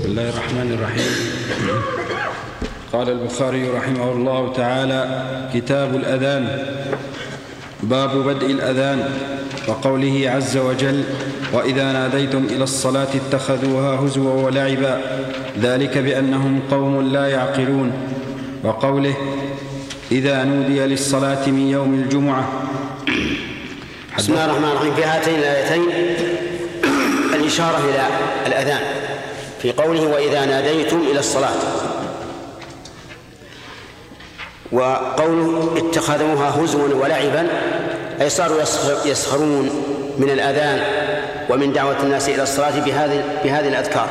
الله الرحمن الرحيم. قال البخاري رحمه الله تعالى: كتاب الأذان. باب بدء الأذان وقوله عز وجل: وإذا ناديتم إلى الصلاة اتخذوها هزوا ولعبا ذلك بأنهم قوم لا يعقلون. وقوله: إذا نودي للصلاة من يوم الجمعة. بسم الله الرحمن الرحيم. في هاتين الآيتين الإشارة إلى الأذان في قوله: وإذا ناديتم إلى الصلاة، وقوله اتخذوها هزوا ولعبا أي صاروا يسخرون من الأذان ومن دعوة الناس إلى الصلاة بهذه الأذكار.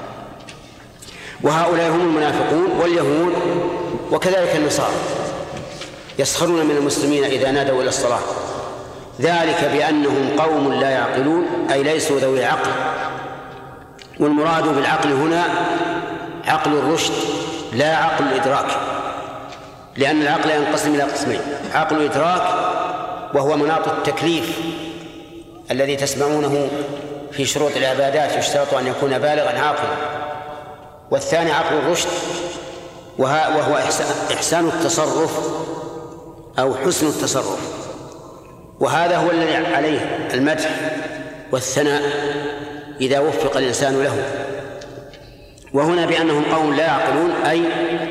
وهؤلاء هم المنافقون واليهود وكذلك النصارى، يسخرون من المسلمين إذا نادوا إلى الصلاة، ذلك بأنهم قوم لا يعقلون أي ليسوا ذوي عقل. والمراد بالعقل هنا عقل الرشد لا عقل الإدراك، لأن العقل ينقسم إلى قسمين: عقل الإدراك وهو مناط التكليف الذي تسمعونه في شروط العبادات، يشترط أن يكون بالغا عاقلا. والثاني عقل الرشد وهو إحسان التصرف أو حسن التصرف، وهذا هو الذي عليه المدح والثناء إذا وفق الإنسان له. وهنا بأنهم قوم لا يعقلون أي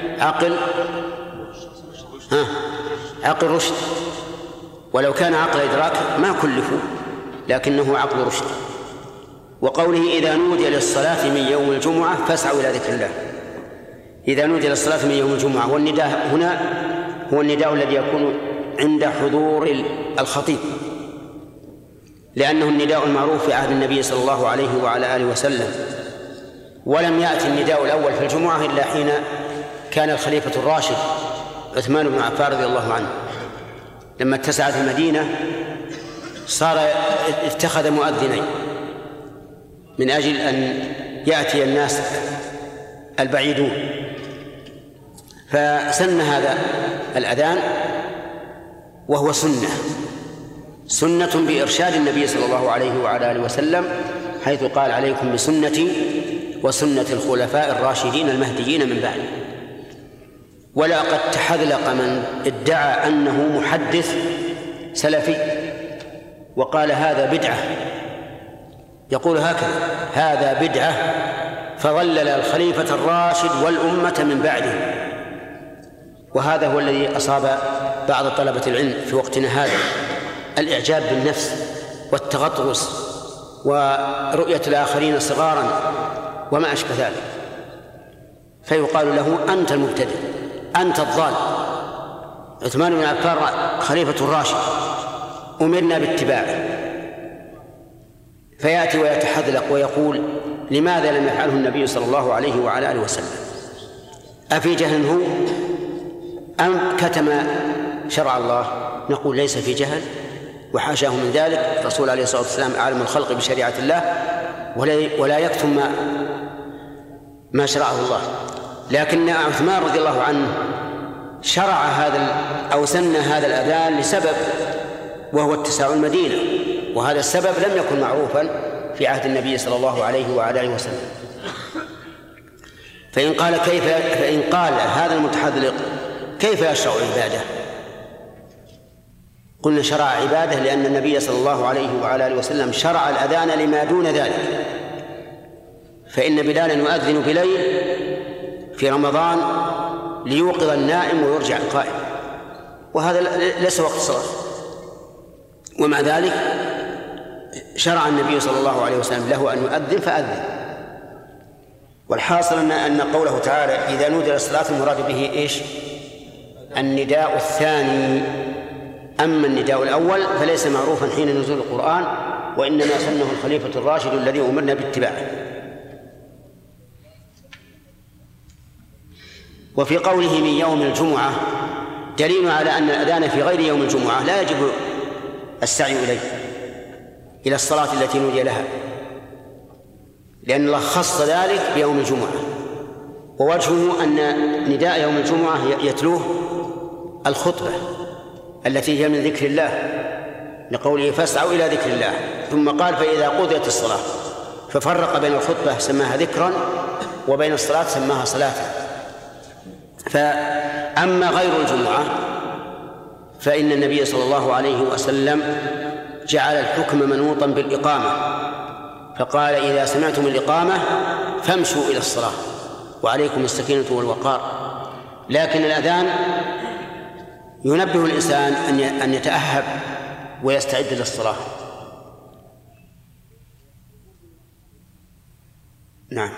عقل رشد، ولو كان عقل إدراك ما كلفوا، لكنه عقل رشد. وقوله: إذا نودي للصلاة من يوم الجمعة فاسعوا إلى ذكر الله. إذا نودي للصلاة من يوم الجمعة، والنداء هنا هو النداء الذي يكون عند حضور الخطيب، لأنه النداء المعروف في عهد النبي صلى الله عليه وعلى آله وسلم. ولم يأتي النداء الأول في الجمعة إلا حين كان الخليفة الراشد عثمان بن عفان رضي الله عنه، لما اتسعت المدينة اتخذ مؤذنين من أجل أن يأتي الناس البعيدون، فسن هذا الأذان، وهو سنة بإرشاد النبي صلى الله عليه وعلى آله وسلم، حيث قال: عليكم بسنتي وسنة الخلفاء الراشدين المهديين من بعد. ولقد تحذلق من ادعى أنه محدث سلفي وقال هذا بدعة، يقول هكذا: هذا بدعة، فضلل الخليفة الراشد والأمة من بعده. وهذا هو الذي أصاب بعض طلبة العلم في وقتنا هذا، الإعجاب بالنفس والتغطرس ورؤية الآخرين صغارا وما أشبه ذلك، فيقال له: أنت المبتدع، أنت الضال. عثمان بن عفان خليفة الراشد أمرنا باتباعه، فيأتي ويتحذلق ويقول: لماذا لم يفعله النبي صلى الله عليه وعلى آله وسلم؟ أفي جهل هو أم كتم شرع الله؟ نقول: ليس في جهل، وحاشاه من ذلك. الرسول عليه الصلاة والسلام أعلم الخلق بشريعة الله ولا يكتم ما شرعه الله. لكن عثمان رضي الله عنه شرع سن هذا الأذان لسبب، وهو اتساع المدينة، وهذا السبب لم يكن معروفا في عهد النبي صلى الله عليه وعلى آله وسلم. فإن قال هذا المتحذلق: كيف يشرع عبادة؟ قلنا: شرع عبادة لأن النبي صلى الله عليه وعلى آله وسلم شرع الأذان لما دون ذلك. فإن بلالا يؤذن بليل في رمضان ليوقظ النائم ويرجع القائم، وهذا ليس وقت الصلاة، ومع ذلك شرع النبي صلى الله عليه وسلم له أن يؤذن فأذن. والحاصل أن قوله تعالى: إذا نودي للصلاة، المراد به إيش؟ النداء الثاني. أما النداء الأول فليس معروفا حين نزول القرآن، وإنما سنه الخليفة الراشد الذي أمرنا باتباعه. وفي قوله من يوم الجمعة دليل على أن الأذان في غير يوم الجمعة لا يجب السعي إلى الصلاة التي نودي لها، لأن الله خص ذلك بيوم الجمعة. ووجهه أن نداء يوم الجمعة يتلوه الخطبة التي هي من ذكر الله، لقوله: فاسعوا إلى ذكر الله. ثم قال: فإذا قضيت الصلاة، ففرق بين الخطبة سماها ذكرا وبين الصلاة سماها صلاة. فأما غير الجمعة فإن النبي صلى الله عليه وسلم جعل الحكم منوطا بالإقامة، فقال إذا سمعتم الإقامة فامشوا إلى الصلاة وعليكم السكينة والوقار. لكن الأذان ينبه الإنسان أن يتأهب ويستعد للصلاة. نعم.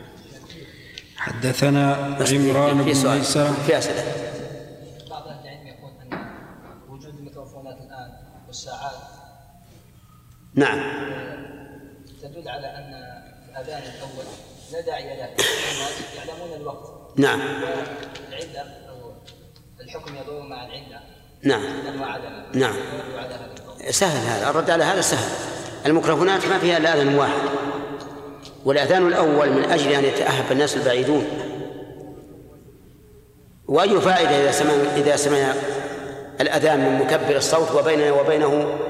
حدثنا عمران بن ميسرة. في أسئلة. بعض أهل العلم يقول أن وجود الميكروفونات الآن والساعات نعم تدل على أن الأذان الأول لا داعي له، الناس يعلمون الوقت. نعم. والعلة أو الحكم يدور مع العلة. نعم. نعم. سهل هذا، الرد على هذا سهل. الميكروفونات ما فيها إلا أذان واحد، والأذان الأول من أجل أن يتأهب الناس البعيدون. وأي فائدة إذا سمع الأذان من مكبر الصوت وبيننا وبينه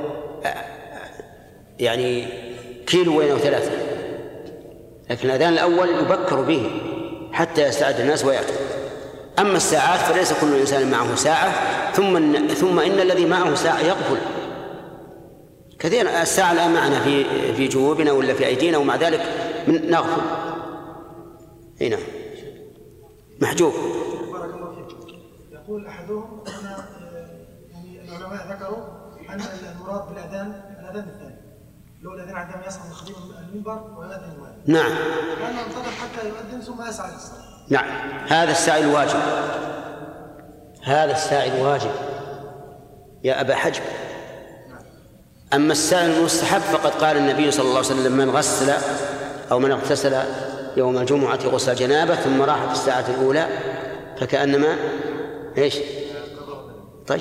يعني كيلو وين أو 3، لكن الأذان الأول يبكر به حتى يستعد الناس ويأتي. أما الساعات فليس كل إنسان معه ساعة، ثم إن الذي معه ساعة يغفل كثيرا. الساعة الآن معنا في جيوبنا ولا في أيدينا، ومع ذلك نغفل. هنا محجوب. بارك الله فيك. يقول أحدهم أن يعني العلماء ذكروا أن المراد بالأذان الثاني، لو الأذان عندما يصعد الخطيب المنبر ويؤذن الواجب. نعم. لأنه انتظر حتى يؤذن ثم يسعى للصلاة. نعم، هذا السعي الواجب، هذا السعي الواجب يا أبا حجب. أما السعي المستحب فقد قال النبي صلى الله عليه وسلم من غسل أو من اغتسل يوم الجمعة غسل جنابه ثم راح في الساعة الأولى فكأنما إيش؟ طيب.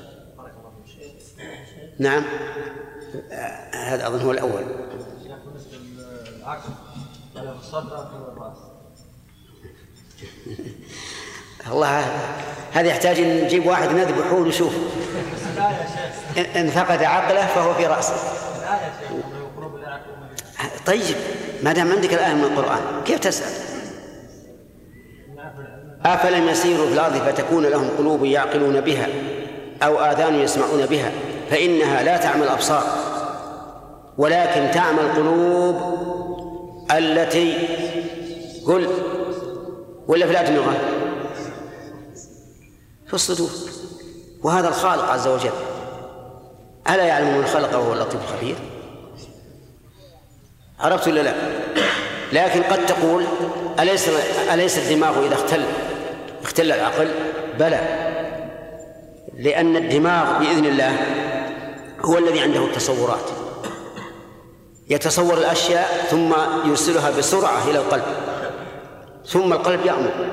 نعم، هذا أظن هو الأول. الله، هذا يحتاج أن نجيب واحد نذبحه ونشوف إن فقد عقله فهو في رأسه. طيب، ما دام عندك الآية من القرآن كيف تسأل؟ أفلم يسيروا في الأرض فتكون لهم قلوب يعقلون بها أو آذان يسمعون بها فإنها لا تعمى الأبصار ولكن تعمى القلوب التي قل ولا في الأدمغة في الصدور. وهذا الخالق عز وجل، ألا يعلم من خلق وهو اللطيف الخبير؟ عرفت ولا لا؟ لكن قد تقول أليس الدماغ إذا اختل العقل؟ بلى، لأن الدماغ بإذن الله هو الذي عنده التصورات، يتصور الأشياء ثم يرسلها بسرعة إلى القلب، ثم القلب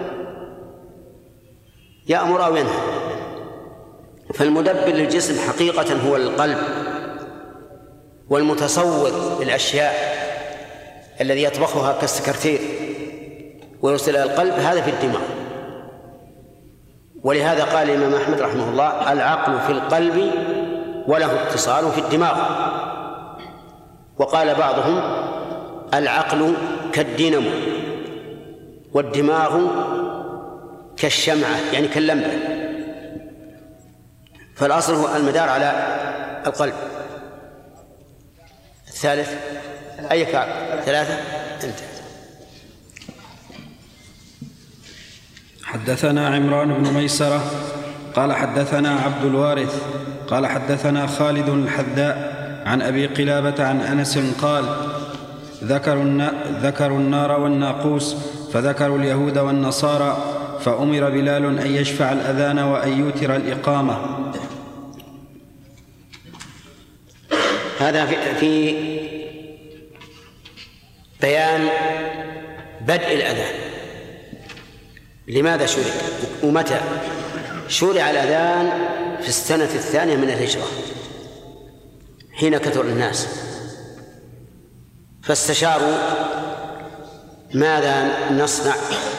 يأمر أو ينهى. فالمدبر للجسم حقيقة هو القلب، والمتصور للأشياء الذي يطبخها كالسكرتير ويرسل إلى القلب هذا في الدماغ. ولهذا قال الإمام أحمد رحمه الله العقل في القلب وله اتصال في الدماغ. وقال بعضهم العقل كالدينامو والدماغ كالشمعة يعني كاللمبة، فالأصل هو المدار على القلب. الثالث أي كعب؟ 3. أنت. حدثنا عمران بن ميسرة قال حدثنا عبد الوارث قال حدثنا خالد الحذاء عن أبي قلابة عن أنس قال ذكروا النار والناقوس فذكروا اليهود والنصارى فأمر بلال أن يشفع الأذان وأن يوتر الإقامة. هذا في بيان بدء الأذان. لماذا شرع ومتى شرع الأذان؟ في السنة 2 من الهجرة حين كثر الناس، فاستشاروا ماذا نصنع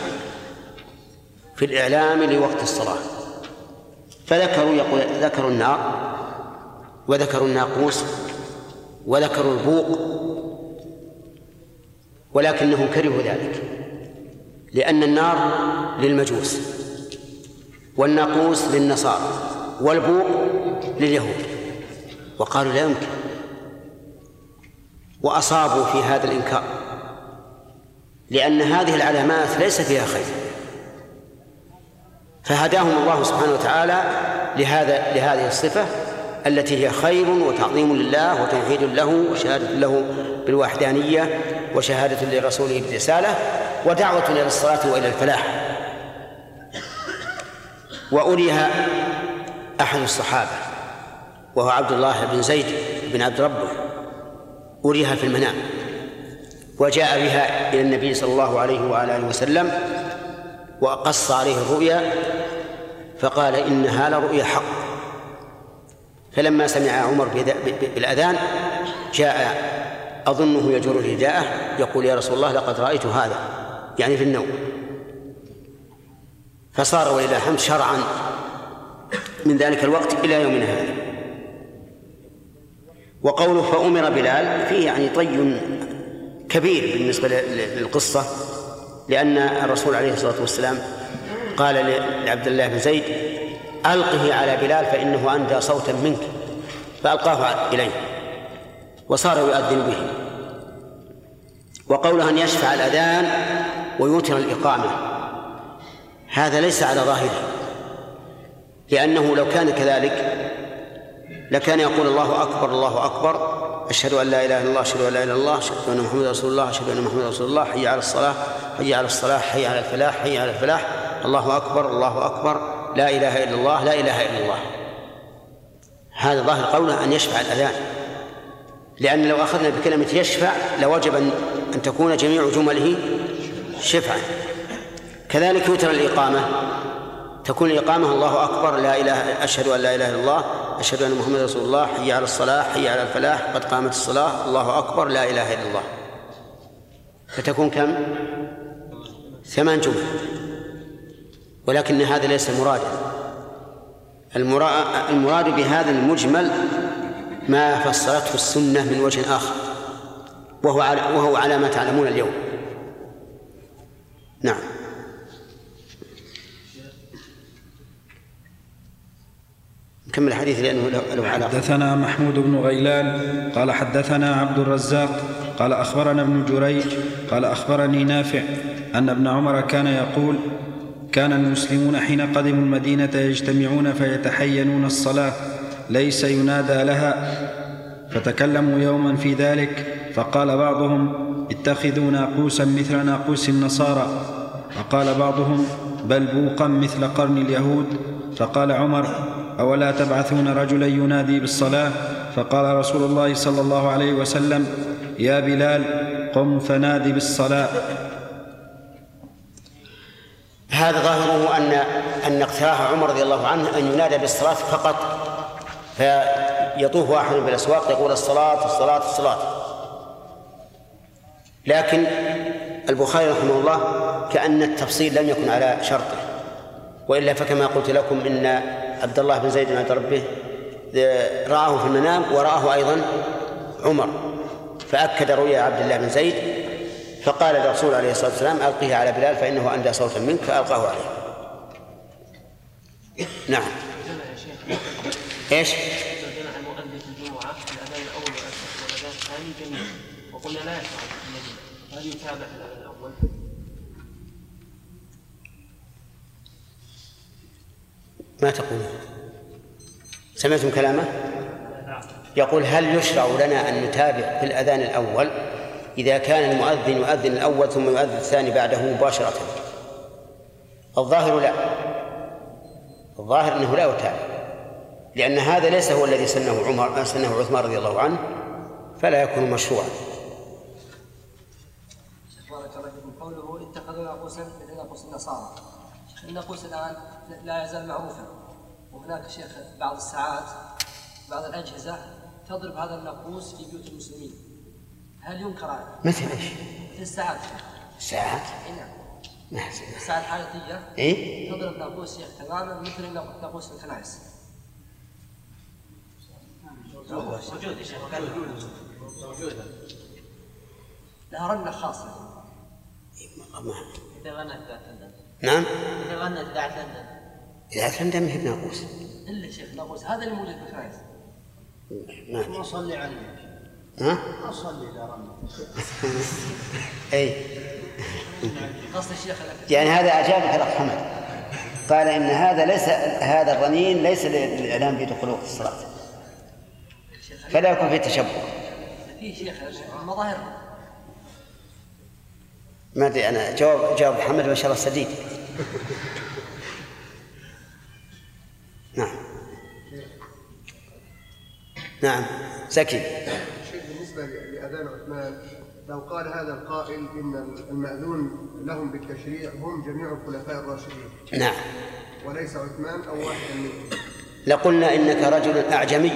في الإعلام لوقت الصلاة، ذكروا النار وذكروا الناقوس وذكروا البوق ولكنهم كرهوا ذلك، لأن النار للمجوس والناقوس للنصارى والبوق لليهود، وقالوا لا يمكن، وأصابوا في هذا الإنكار، لأن هذه العلامات ليس فيها خير، فهداهم الله سبحانه وتعالى لهذه الصفة التي هي خير وتعظيم لله وتوحيد له وشهادة له بالوحدانية وشهادة لرسوله بالرسالة ودعوة إلى الصلاة وإلى الفلاح. وأريها أحد الصحابة وهو عبد الله بن زيد بن عبد ربه، أريها في المنام، وجاء بها إلى النبي صلى الله عليه وآله وسلم وقص عليه الرؤيا فقال إنها لرؤيا حق. فلما سمع عمر بالأذان جاء أظنه يجر رداءه يقول يا رسول الله لقد رأيت هذا، يعني في النوم، فصار ولله الحمد شرعا من ذلك الوقت إلى يومنا هذا. وقوله فأمر بلال فيه يعني طي كبير بالنسبة للقصة، لأن الرسول عليه الصلاة والسلام قال لعبد الله بن زيد ألقه على بلال فإنه أندى صوتا منك، فألقاه إليه وصار يؤذن به. وقوله أن يشفع الأذان ويوتر الإقامة هذا ليس على ظاهره، لأنه لو كان كذلك لكان يقول الله أكبر الله أكبر أشهد أن لا إله إلا الله أشهد أن لا إله إلا الله أشهد أن محمدا رسول الله أشهد أن محمدا رسول الله حي على الصلاة حي على الصلاة حي على الفلاح حي على الفلاح الله أكبر الله أكبر لا إله إلا الله لا إله إلا الله. هذا ظاهر قوله أن يشفع الأذان، لأن لو أخذنا بكلمة يشفع لوجب أن تكون جميع جمله شفعا. كذلك يوتر الإقامة، تكون الإقامة الله أكبر لا إله أشهد أن لا إله إلا الله أشهد أن محمدا رسول الله حي على الصلاة حي على الفلاح قد قامت الصلاة الله أكبر لا إله إلا الله، فتكون كم؟ 8 جمل. ولكن هذا ليس مرادا، المراد بهذا المجمل ما فسرته السنة من وجه آخر، وهو على ما تعلمون اليوم. نعم. نكمل الحديث لأنه له علاقة. حدثنا محمود بن غيلان قال حدثنا عبد الرزاق قال أخبرنا ابن جريج قال أخبرني نافع أن ابن عمر كان يقول كان المسلمون حين قدموا المدينة يجتمعون فيتحينون الصلاة ليس ينادى لها، فتكلموا يوما في ذلك فقال بعضهم اتخذوا ناقوسا مثل ناقوس النصارى، وقال بعضهم بل بوقا مثل قرن اليهود. فقال عمر أولا تبعثون رجلا ينادي بالصلاة؟ فقال رسول الله صلى الله عليه وسلم يا بلال قم فنادي بالصلاة. هذا ظاهره أن اقتراح عمر رضي الله عنه أن ينادى بالصلاة فقط، فيطوف واحد بالأسواق يقول الصلاة الصلاة الصلاة. لكن البخاري رحمه الله كأن التفصيل لم يكن على شرطه، وإلا فكما قلت لكم إن عبد الله بن زيد بن عبد ربه رآه في المنام ورآه أيضا عمر، فأكد رؤيا عبد الله بن زيد، فقال الرسول عليه الصلاة والسلام ألقيه على بلال فإنه أندى صوتا منك، فألقاه عليه. نعم. إيش؟ وقلنا لا يشرع النبي، هل يتابع الأول؟ ما تقول؟ سمعتم كلامه؟ يقول هل يشرع لنا أن نتابع في الأذان الأول إذا كان المؤذن يؤذن الأول ثم يؤذن الثاني بعده مباشرة؟ الظاهر لا، الظاهر أنه لا يتابع، لأن هذا ليس هو الذي سنه عثمان رضي الله عنه، فلا يكون مشروعا. قوله اتخذوا ناقوسا مثل ناقوس النصارى، الناقوس الآن لا يزال معروفا، وهناك شيخ بعض الساعات بعض الأجهزة تضرب هذا الناقوس في بيوت المسلمين، هل ينكر هذا؟ مثل ايش؟ مثل الساعات. الساعات؟ نعم. الساعات الحائطية إيه؟ تضرب ناقوس تماما مثل ناقوس الكنائس. موجود يا شيخ، موجود. لها رنة خاصة. إذا غنت ذات لندن. نعم. إذا غنت ذات لندن. ذات لندن ما هي بناقوس. إلا شيخ ناقوس هذا اللي موجود في فايز. نعم. ما صلي عليه. ها؟ أصلي إذا رنت. أي. قصد الشيخ. يعني هذا أجابك الأخ حمد. قال إن هذا الرنين ليس للإعلام بدخول وقت الصلاة. فلا يكون فيه تشبه. في شيخ مظاهر. ما أدري أنا جواب محمد ما شاء الله سديد. نعم. نعم زكي. شيء بالنسبة لأذان عثمان لو قال هذا القائل إن المأذون لهم بالتشريع هم جميع الخلفاء الراشدين. نعم. وليس عثمان أو واحد منهم. لقلنا إنك رجل أعجمي.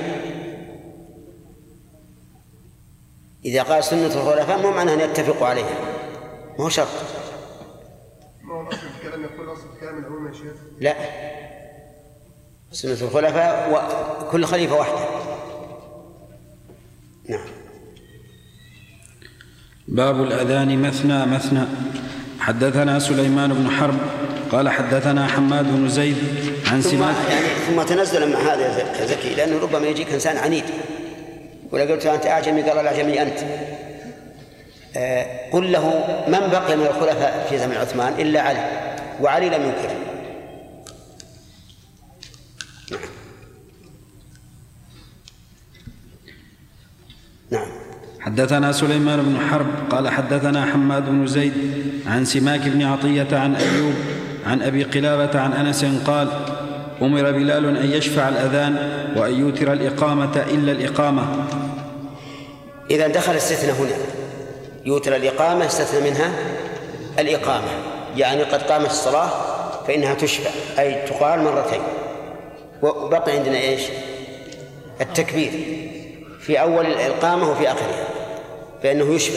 إذا قال سنة الخلفاء مو معناه أن يتفقوا عليها، مو شرط. ما هو أصل الكلام يقول أصل الكلام العموم يا شيخ؟ لا، سنة الخلفاء وكل خليفة واحدة. نعم. باب الأذان مثنى مثنى. حدثنا سليمان بن حرب قال حدثنا حماد بن زيد عن سماك. ثم تنزل مع هذا يا زكي، لأنه ربما يجيك إنسان عنيد ولا قلت أنت أعجمي قال الأعجمي أنت. قل له من بقي من الخلفاء في زمن عثمان إلا علي، وعلي لم ينكر. نعم. حدثنا سليمان بن حرب قال حدثنا حماد بن زيد عن سماك بن عطية عن أيوب عن أبي قلابة عن أنس قال أمر بلال أن يشفع الأذان وأن يوتر الإقامة إلا الإقامة. إذا دخل استثناء هنا، يوتر الإقامة استثنى منها الإقامة، يعني قد قامت الصلاة فإنها تشفع، أي تقال مرتين. وبقي عندنا إيش؟ التكبير في أول الإقامة وفي آخرها، فإنه يشفع.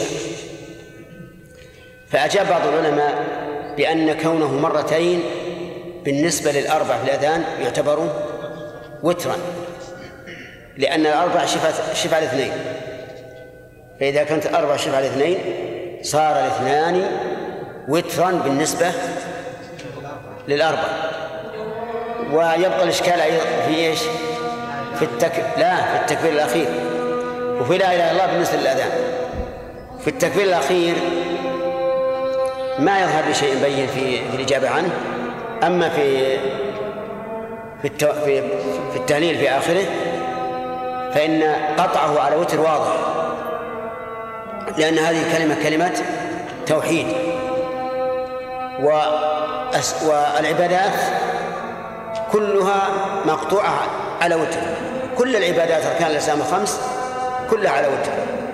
فأجاب بعض العلماء بأن كونه مرتين بالنسبة للأربع في الأذان يعتبر وترا، لأن الأربع شفع الاثنين، فإذا كانت الأربع شفع الاثنين صار الاثنان وترا بالنسبة للأربع. ويبقى الإشكال في إيش؟ في التكبير الأخير، وفي لا إله إلا الله بالنسبة للأذان. في التكبير الأخير ما يظهر بشيء بين في الإجابة عنه، أما في التهليل في آخره فإن قطعه على وتر واضح، لأن هذه الكلمة كلمة توحيد، والعبادات كلها مقطوعة على وتر. كل العبادات أركان الإسلام 5 كلها على وتر.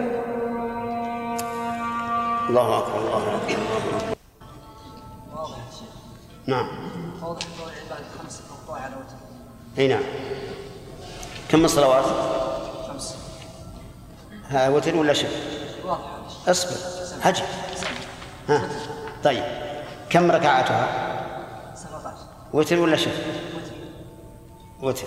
الله أكبر الله أكبر الله أكبر. واضح يا شيخ. نعم. واضح أن العبادات 5 مقطوعة على وتر. أي نعم. كم الصلوات؟ 5. ها وتر ولا شف؟ واضح. اصبر حجر. ها طيب كم ركعتها؟ 17. وتر ولا شف؟ وتر.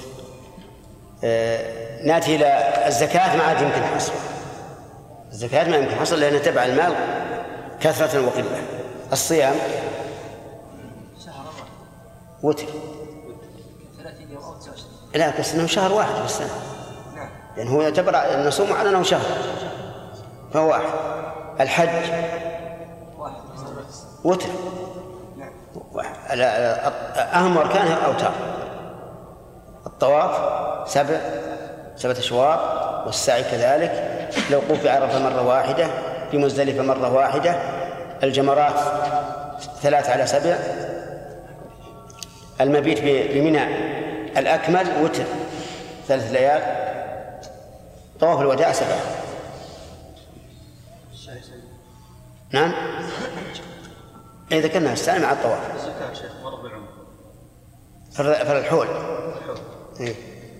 ناتي إلى الزكاة. ما عاد يمكن حصر الزكاة، ما يمكن حصر لأنها تبع المال كثرة وقلة. الصيام شهر وتر 30 يوم أو 29. لا بس إنه شهر واحد في السنة، نعم. لأن هو يعتبر النصوم على أنه شهر فهو واحد. الحج 1 وتر. نعم. أهم أركانها أوتار. الطواف 7 أشواط، والسعي كذلك، الوقوف بعرفة مرة واحدة، في مزدلفة مرة واحدة، الجمرات 3 على 7، المبيت بمنى الأكمل وتر 3 ليال، طواف الوداع 7. نعم إذا كنا السعي مع الطواف. الزكاة شيخ مرة بالعمر. فالحول إيه.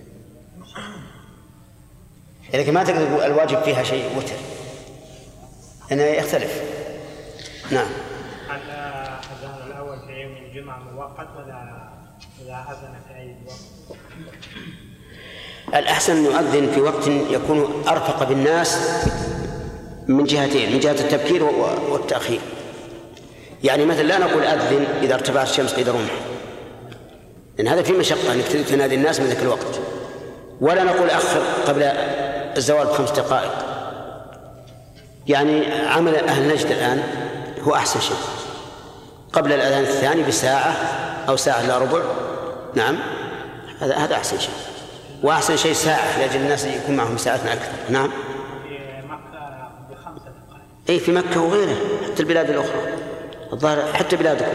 لكن ما تقدر الواجب فيها شيء وتر، إنه يختلف. نعم. هل الأذان الأول في يوم الجمعة موقت ولا إذا أذن في أي وقت؟ الأحسن أن يؤذن في وقت يكون أرفق بالناس من جهتين، من جهة التبكير والتأخير. يعني مثلا لا نقول أذن إذا ارتفعت الشمس قيد رمح، لأن هذا في مشقة أنك تنادي الناس من ذاك الوقت، ولا نقول أخر قبل الزوال ب5 دقائق. يعني عمل أهل نجد الآن هو أحسن شيء، قبل الأذان الثاني بساعة أو ساعة إلا ربع. نعم، هذا أحسن شيء، وأحسن شيء ساعة لأجل الناس يكون معهم ساعتنا أكثر. نعم، في مكة ب5 دقائق. أي في مكة وغيرها، حتى البلاد الأخرى الظاهر، حتى بلادكم.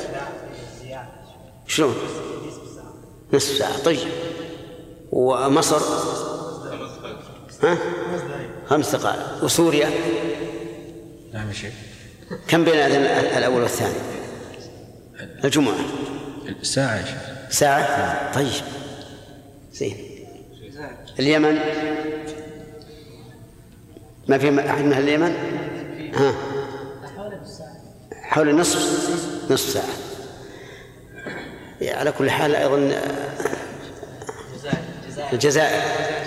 شلون؟ نصف ساعة. طيب، ومصر 5 دقائق، وسوريا؟ نعم شيء. كم بين الأذان الأول والثاني؟ الجمعة ساعة يا شيخ. ساعة. طيب زين. اليمن ما في أحد من اليمن؟ ها، حول نصف ساعة. على كل حال أيضا الجزائر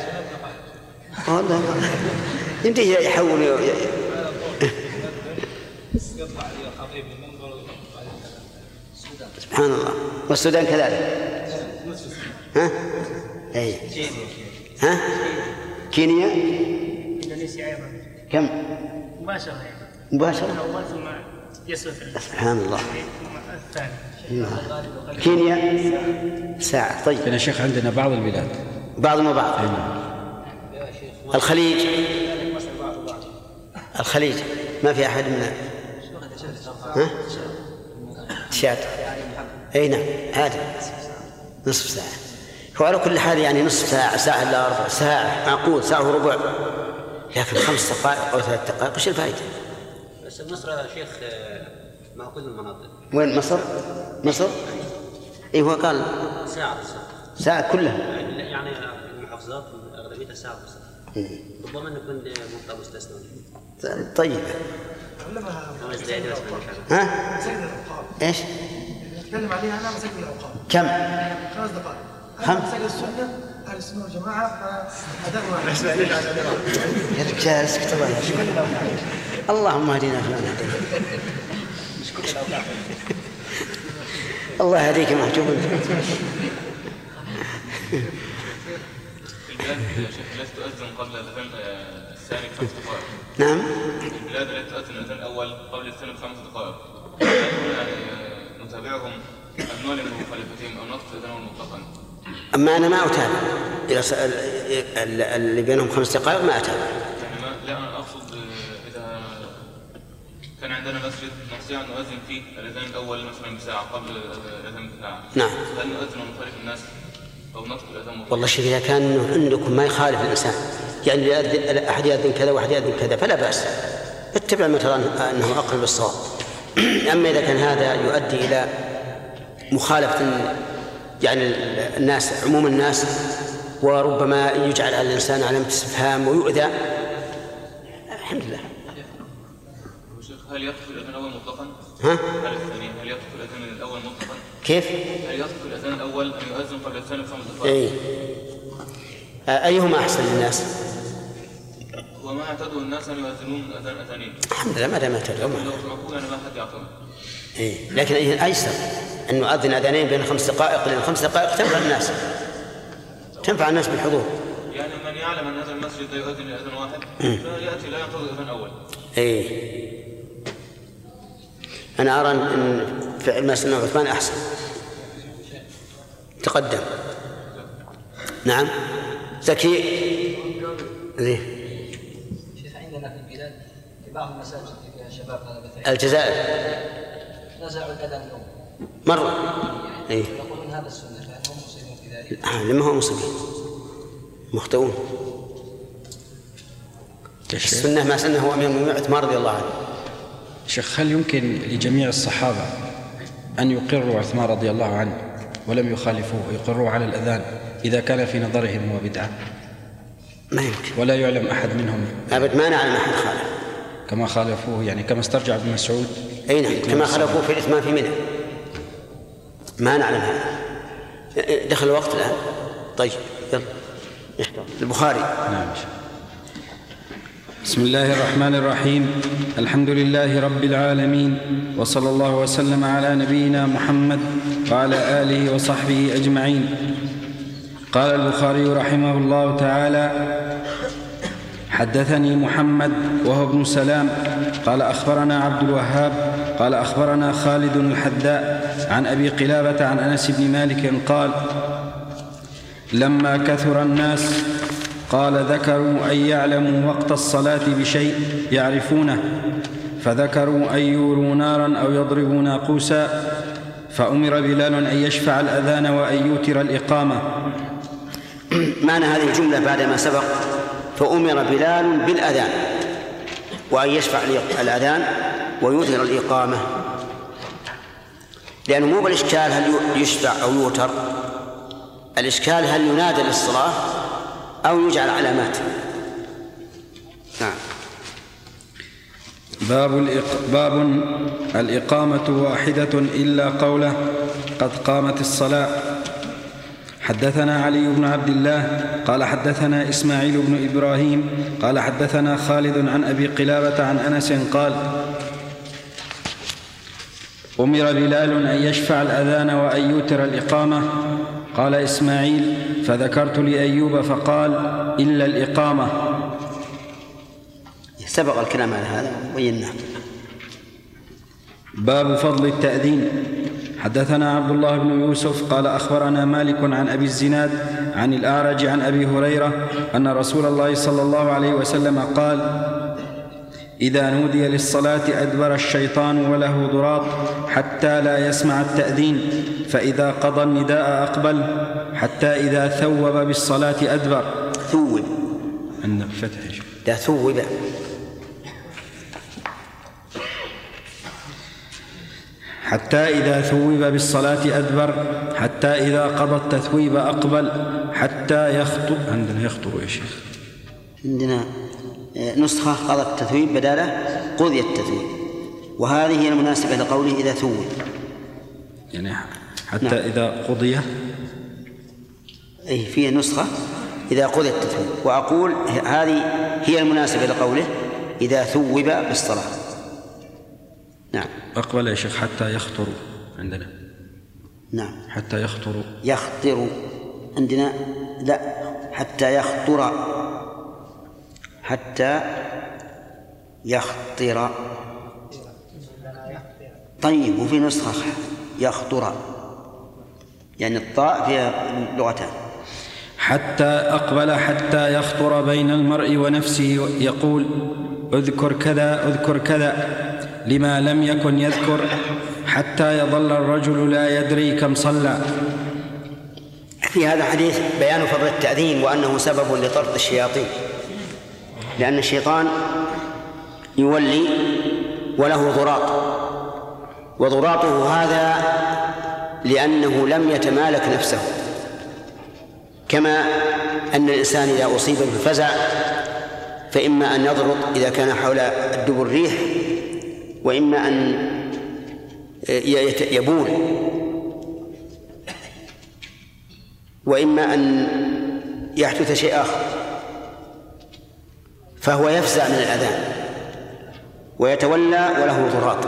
يمديه يحول سبحان الله. والسودان كذلك. ها؟ أي. ها؟ كينيا؟ إندونيسيا أيضا. كم؟ مباشرة. الأول ثم يسلف. سبحان الله. ثم الثاني. كينيا ساعة. طيب. يا شيخ عندنا بعض البلاد، بعض الخليج ما في أحد من تشاد. أي نعم، عادي نصف ساعة. هو على كل حال يعني نصف ساعة، ساعة إلا ربع ساعة معقول، ساعة وربع. لكن 5 دقائق أو 3 دقائق وش الفائدة؟ بس مصر يا شيخ مع كل المناطق. وين مصر؟ إيه هو قال ساعة كلها. يعني المحافظات أغلبيتها ساعة بس. ربما نكون منطقة مستثنى. طيب. ها؟ إيش؟ نتكلم عليها أنا مساجد الأوقاف. كم؟ 5 دقائق. مساجد السنة أهل السنة والجماعة فأداء واحد. يا رجال اسكت الله. اللهم اهدنا فيمن هديت. الله يهديك محجوب. البلاد يا شيخ التي تؤذن قبل الأذان الثاني ب5 دقائق. نعم. البلاد التي تؤذن الأذان الأول قبل الثاني ب5 دقائق. يعني نتابعهم أم نعلن بمخالفتهم أو نقص أذانهم مطلقا؟ أما أنا ما أتابع اللي بينهم 5 دقائق ما أتابع. يعني لا، أنا أقصد إذا كان عندنا مسجد نستطيع أن نؤذن فيه الأذان الأول مثلا بساعة قبل الأذان بساعة. نعم. هل نؤذن ونخالف الناس أو نترك الأذان مطلقا؟ والله شوف، إذا كان عندكم ما يخالف الإنسان، يعني أحد يأذن كذا وأحد يأذن كذا فلا بأس، اتبع ما ترى أنه أقرب للصواب. أما إذا كان هذا يؤدي إلى مخالفة يعني الناس، عموم الناس، وربما يجعل الإنسان علامة استفهام ويؤذى، الحمد لله. هل يدخل الأذان الأول مطلقا؟ ها؟ هل يدخل الأذان الأول مطلقا؟ كيف؟ هل يدخل الأذان الأول أن يؤذن قبل الثاني ب5 دقائق؟ إيه. أيهما أحسن للناس؟ وما اعتادوا الناس أن يؤذنون أذانين. الحمد لله ما دام اعتادوا. لو تركوه أنا ما حد يعترض. إيه. لكن أيسر أن نؤذن أذانين بين 5 دقائق، لأن 5 دقائق تنفع الناس بالحضور. يعني من يعلم أن هذا المسجد لا يؤذن لأذان واحد فيأتي لا ينتظر أذان أول. إيه. أنا أرى أن فعل ما سنة عثمان أحسن. تقدم. نعم. زكي. شيخ عندنا في البلاد في بعض المساجد فيها شباب الجزائر نزعوا الأذان اليوم مرة. إيه. يقولون هذا السنة، فهم مسلمون في ذلك. لما هم مسلمين مخطئون. السنة ما سنه أمير المؤمنين عثمان رضي الله عنه. شيخ، هل يمكن لجميع الصحابة أن يقروا عثمان رضي الله عنه ولم يخالفوه ويقروا على الأذان إذا كان في نظرهم هو بدعة؟ ما يمكن. ولا يعلم أحد منهم أبد، ما نعلم أحد خالف كما خالفوه، يعني كما استرجع ابن مسعود. أي نعم، كما خالفوه في الإتمام في منى، ما نعلم هذا. دخل الوقت الآن. طيب يلا البخاري. نعم. بسم الله الرحمن الرحيم. الحمد لله رب العالمين، وصلى الله وسلم على نبينا محمد وعلى آله وصحبه أجمعين. قال البخاري رحمه الله تعالى: حدثني محمد وهو ابن سلام قال أخبرنا عبد الوهاب قال أخبرنا خالد الحذاء عن أبي قلابة عن أنس بن مالك قال: لما كثر الناس قال ذكروا أن يعلموا وقت الصلاة بشيء يعرفونه، فذكروا أن يوروا نارا أو يضربوا ناقوسا، فأمر بلال أن يشفع الأذان وأن يوتر الإقامة. معنى هذه الجملة بعد ما سبق: فأمر بلال بالأذان وأن يشفع الأذان ويوتر الإقامة، لأنه مو بالإشكال هل يشفع أو يوتر، الإشكال هل ينادى للصلاة أو يجعل علامات. نعم. باب الإقامة واحدة إلا قوله قد قامت الصلاة. حدثنا علي بن عبد الله قال حدثنا إسماعيل بن إبراهيم قال حدثنا خالد عن أبي قلابة عن أنس قال: أمر بلال أن يشفع الأذان وأن يوتر الإقامة. قال إسماعيل: فذكرت لأيوب فقال: إلا الإقامة. سبق الكلام على هذا وبيناه. باب فضل التأذين. حدثنا عبد الله بن يوسف قال أخبرنا مالك عن أبي الزناد عن الأعرج عن أبي هريرة أن رسول الله صلى الله عليه وسلم قال: إذا نودي للصلاة أدبر الشيطان وله ضراط حتى لا يسمع التأذين، فإذا قضى النداء أقبل حتى إذا ثوب بالصلاة أدبر. ثوب عندك فتح لا ثوب. حتى إذا ثوب بالصلاة أدبر حتى إذا قضى التثويب أقبل حتى يخطب. عندنا يخطب يا شيخ، عندنا نسخة قضى التثويب بداله قضي التثويب، وهذه هي المناسبة لقوله إذا ثوب، يعني حتى نعم. إذا قضي، أي فيها نسخة إذا قضي التثويب، وأقول هذه هي المناسبة لقوله إذا ثوب بالصلاة. نعم. أقبل يا شيخ حتى يخطر عندنا. نعم. حتى يخطر. يخطر عندنا لا، حتى يخطر، حتى يخطر. طيب، وفي نسخة يخطر، يعني الطاء فيها لغتان. حتى أقبل حتى يخطر بين المرء ونفسه يقول: اذكر كذا اذكر كذا، لما لم يكن يذكر، حتى يظل الرجل لا يدري كم صلى. في هذا الحديث بيان فضل التأذين وأنه سبب لطرد الشياطين، لأن الشيطان يولي وله ضراط، وضراطه هذا لأنه لم يتمالك نفسه، كما أن الإنسان إذا أصيب بالفزع فإما أن يضرط إذا كان حول الدبر ريح، وإما أن يبول، وإما أن يحدث شيء آخر، فهو يفزع من الأذان ويتولى وله ضراط.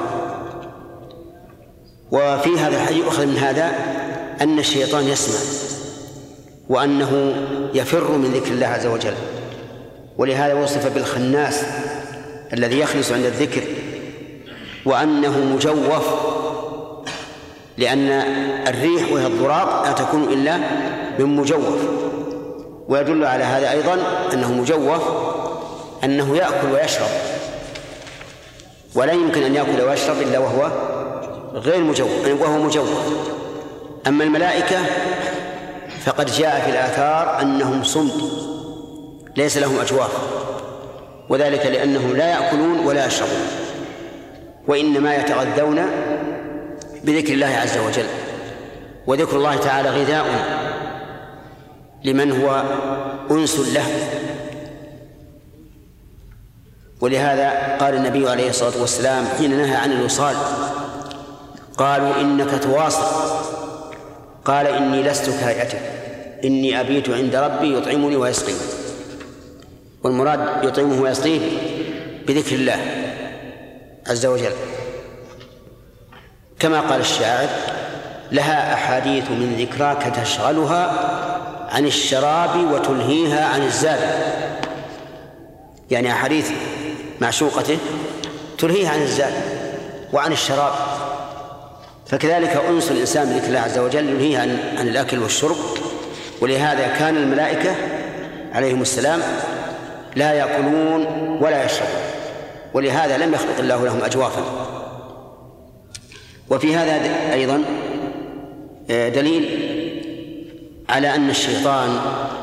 وفي هذا الحديث يؤخذ من هذا أن الشيطان يسمع وأنه يفر من ذكر الله عز وجل، ولهذا وصف بالخناس الذي يخنس عند الذكر، وأنه مجوف، لأن الريح وهي الضراط لا تكون إلا من مجوف. ويدل على هذا أيضا أنه مجوف أنه يأكل ويشرب، ولا يمكن أن يأكل ويشرب إلا وهو غير مجوف، وهو مجوف. أما الملائكة فقد جاء في الآثار أنهم صمت ليس لهم أجواف، وذلك لأنهم لا يأكلون ولا يشربون، وإنما يتغذون بذكر الله عز وجل. وذكر الله تعالى غذاء لمن هو أنس له. ولهذا قال النبي عليه الصلاة والسلام حين نهى عن الوصال: قالوا إنك تواصل، قال إني لست كهيئتك، إني أبيت عند ربي يطعمني ويسقيني. والمراد يطعمه ويسقيه بذكر الله عز وجل، كما قال الشاعر: لها أحاديث من ذكراك تشغلها عن الشراب وتلهيها عن الزاد. يعني أحاديث معشوقته تلهيها عن الزاد وعن الشراب، فكذلك أنس الإنسان بذكر الله عز وجل يلهيه عن الأكل والشرب. ولهذا كان الملائكة عليهم السلام لا يأكلون ولا يشربون، ولهذا لم يخلق الله لهم أجوافا. وفي هذا أيضا دليل على أن الشيطان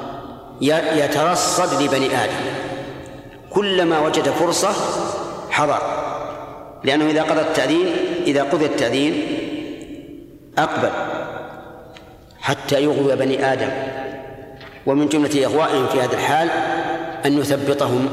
يترصد لبني آدم، كلما وجد فرصة حضر، لأنه إذا قضى التأذين أقبل حتى يغوي بني آدم. ومن جملة إغوائهم في هذا الحال أن يثبطهم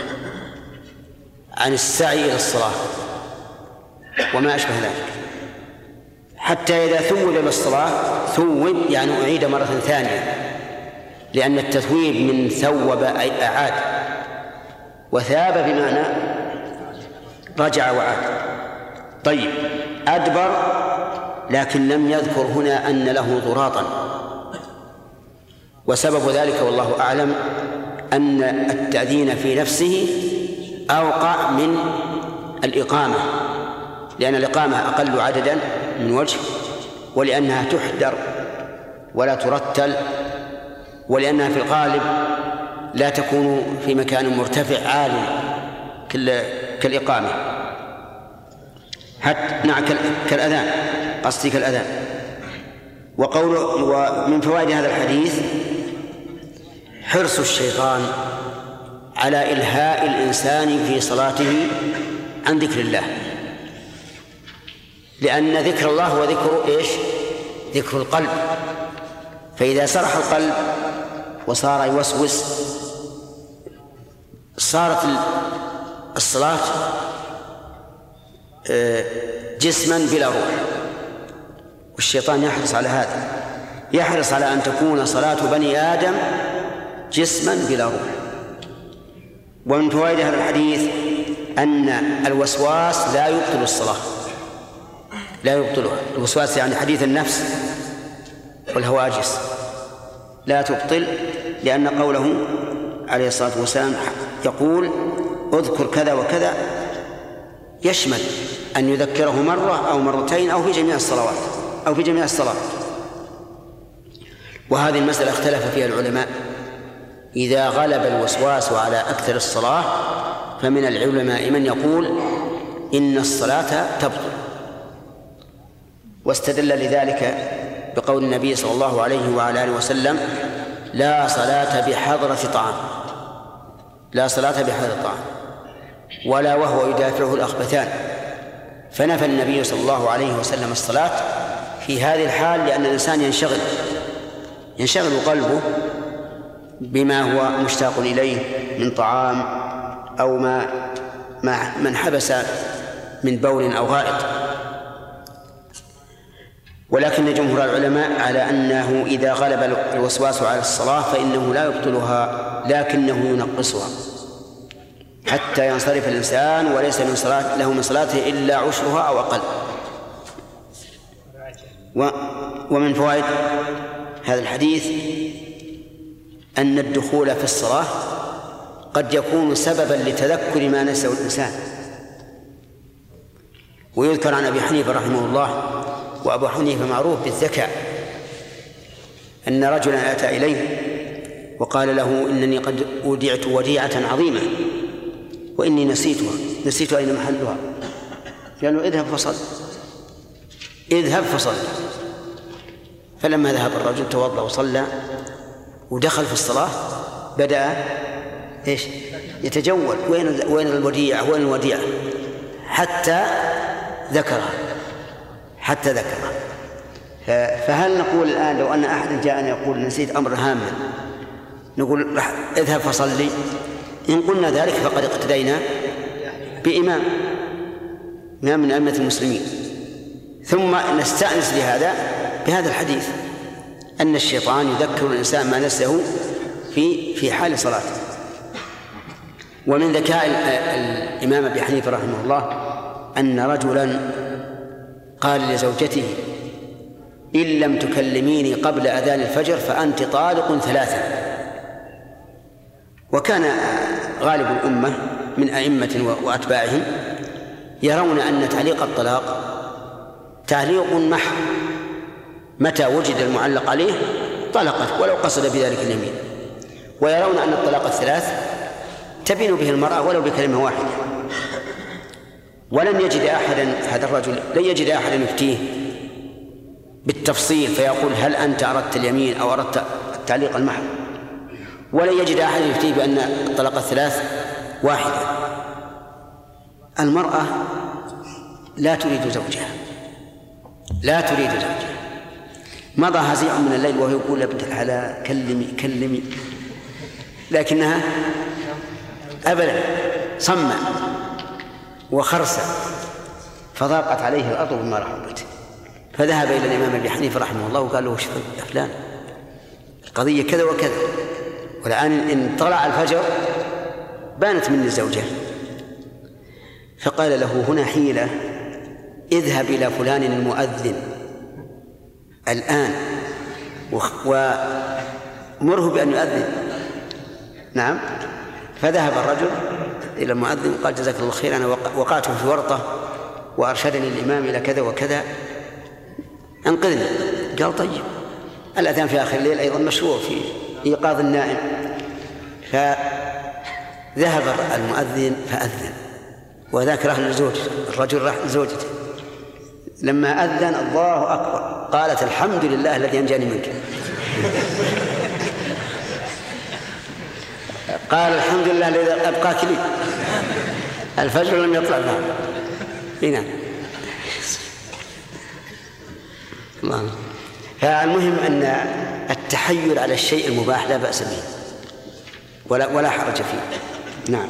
عن السعي إلى الصلاة وما أشبه ذلك، حتى إذا ثوب للصلاة ثوب يعني أعيد مرة ثانية، لأن التثويب من ثوب أي أعاد، وثاب بمعنى رجع وعاد. طيب، أدبر، لكن لم يذكر هنا أن له ضراطا، وسبب ذلك والله أعلم أن التأذين في نفسه أوقع من الإقامة، لأن الإقامة أقل عددا من وجه، ولأنها تحدر ولا ترتل، ولأنها في الغالب لا تكون في مكان مرتفع عالي كالإقامة، حتى كالأذان، قصدي كالأذان. ومن فوائد هذا الحديث حرص الشيطان على إلهاء الإنسان في صلاته عن ذكر الله، لأن ذكر الله هو ذكر القلب. فإذا سرح القلب وصار يوسوس صارت الصلاة جسما بلا روح، والشيطان يحرص على هذا، يحرص على أن تكون صلاة بني آدم جسما بلا روح. ومن فوائد هذا الحديث أن الوسواس لا يبطل الصلاة، لا يبطلها. الوسواس يعني حديث النفس والهواجس لا تبطل، لأن قوله عليه الصلاة والسلام يقول: اذكر كذا وكذا، يشمل أن يذكره مرة أو مرتين أو في جميع الصلوات أو في جميع الصلاة. وهذه المسألة اختلف فيها العلماء، إذا غلب الوسواس على أكثر الصلاة فمن العلماء من يقول إن الصلاة تبطل، واستدل لذلك بقول النبي صلى الله عليه وعلى آله وسلم: لا صلاة بحضرة طعام، لا صلاة بحضرة طعام، ولا وهو يدافعه الأخبثان. فنفى النبي صلى الله عليه وسلم الصلاة في هذه الحال، لأن الإنسان ينشغل قلبه بما هو مشتاق إليه من طعام أو ما انحبس من بول أو غائط. ولكن جمهور العلماء على أنه إذا غلب الوسواس على الصلاة فإنه لا يبطلها، لكنه ينقصها حتى ينصرف الإنسان وليس له من صلاته إلا عشرها أو أقل. ومن فوائد هذا الحديث أن الدخول في الصلاة قد يكون سببا لتذكر ما نسيه الإنسان. ويذكر عن أبي حنيفة رحمه الله، وأبو حنيفة معروف بالذكاء، أن رجلا أتى إليه وقال له: إنني قد أودعت وديعة عظيمة وإني نسيت أين محلها. قال له: اذهب فصل. فلما ذهب الرجل توضأ وصلى ودخل في الصلاة بدأ يتجول: وين الوديعة حتى ذكرها. فهل نقول الآن لو أن أحد جاءنا يقول نسيت أمر هاما نقول اذهب فصلي؟ إن قلنا ذلك فقد اقتدينا بإمام من أئمة المسلمين. ثم نستأنس بهذا الحديث أن الشيطان يذكر الإنسان ما نسيه في حال صلاته. ومن ذكاء الإمام أبي حنيفة رحمه الله أن رجلا قال لزوجته: إن لم تكلميني قبل أذان الفجر فأنت طالق 3. وكان غالب الأمة من أئمة وأتباعهم يرون أن تعليق الطلاق تعليق محض، متى وجد المعلق عليه طلقت ولو قصد بذلك اليمين، ويرون أن الطلاق 3 تبين به المرأة ولو بكلمة واحدة. ولم يجد أحدا، هذا الرجل لن يجد أحدا يفتيه بالتفصيل فيقول هل أنت أردت اليمين أو أردت التعليق المحض، ولن يجد أحدا يفتيه بأن الطلاق 3 واحدة. المرأة لا تريد زوجها، لا تريد زوجها. مضى هزيع من الليل وهو يقول يا بنت الحلال كلمي، لكنها أبدا صمّ وخرس، فضاقت عليه الأرض بما رحبت، فذهب إلى الإمام أبي حنيفة رحمه الله وقال له: يا فلان القضية كذا وكذا، والآن إن طلع الفجر بانت مني الزوجة. فقال له: هنا حيلة، اذهب إلى فلان المؤذن الآن ومره بأن يؤذن. نعم. فذهب الرجل إلى المؤذن وقال: جزاك الله خير، أنا وقعت في ورطة وأرشدني الإمام إلى كذا وكذا، أنقذني. قال: طيب. الأذان في آخر الليل أيضا مشروع في إيقاظ النائم. فذهب المؤذن فأذن، وذاك راح لزوجته، الرجل راح لزوجته. لما أذن الله أكبر قالت: الحمد لله الذي أنجاني منك. قال: الحمد لله الذي أبقاك لي، الفجر لم يطلع بعد. هنا الله. فالمهم أن التحيل على الشيء المباح لا بأس به ولا حرج فيه. نعم.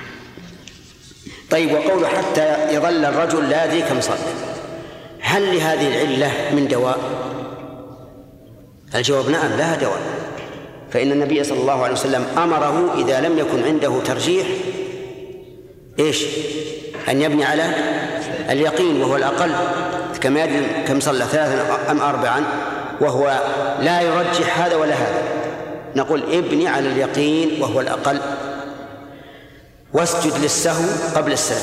طيب، وقول حتى يظل الرجل لا يدري كم صلى، هل لهذه العلة من دواء؟ الجواب: نعم، لها دواء. فإن النبي صلى الله عليه وسلم أمره إذا لم يكن عنده ترجيح أن يبني على اليقين وهو الأقل، كما يدري كم صلى 3 أم 4، وهو لا يرجح هذا ولا هذا، نقول ابني على اليقين وهو الأقل، واسجد للسهو قبل السلام.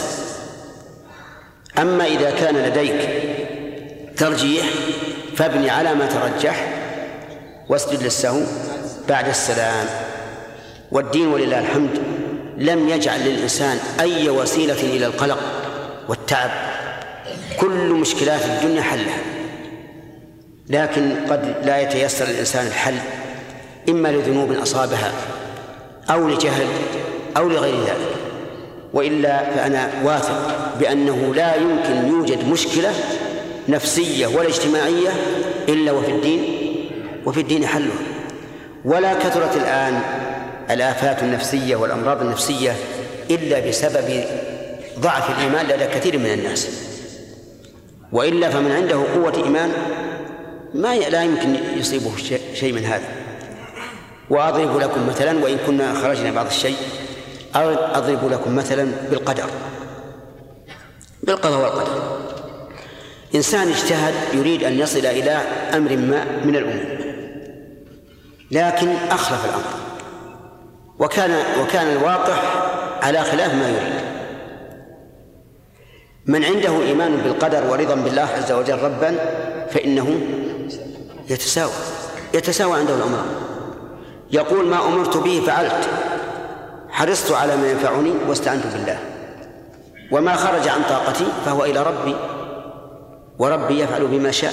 أما إذا كان لديك ترجيح فابني على ما ترجح واسجد للسهو بعد السلام. والدين ولله الحمد لم يجعل للإنسان أي وسيلة إلى القلق والتعب، كل مشكلات الدنيا حلها، لكن قد لا يتيسر الإنسان الحل، إما لذنوب أصابها أو لجهل أو لغير ذلك. وإلا فأنا واثق بأنه لا يمكن يوجد مشكلة نفسية ولا اجتماعية إلا وفي الدين حلها. ولا كثرت الآن الآفات النفسية والأمراض النفسية إلا بسبب ضعف الإيمان لدى كثير من الناس، وإلا فمن عنده قوة إيمان لا يمكن يصيبه شيء من هذا. وأضرب لكم مثلا، وإن كنا خرجنا بعض الشيء، أضرب لكم مثلا بالقدر، بالقضاء والقدر. إنسان اجتهد يريد أن يصل إلى أمر ما من الأمور، لكن أخلف الأمر وكان الواقع على خلاف ما يريد. من عنده إيمان بالقدر ورضا بالله عز وجل ربا فإنه يتساوى عنده الأمر، يقول: ما أمرت به فعلت، حرصت على ما ينفعني واستعنت بالله، وما خرج عن طاقتي فهو إلى ربي، وربي يفعل بما شاء.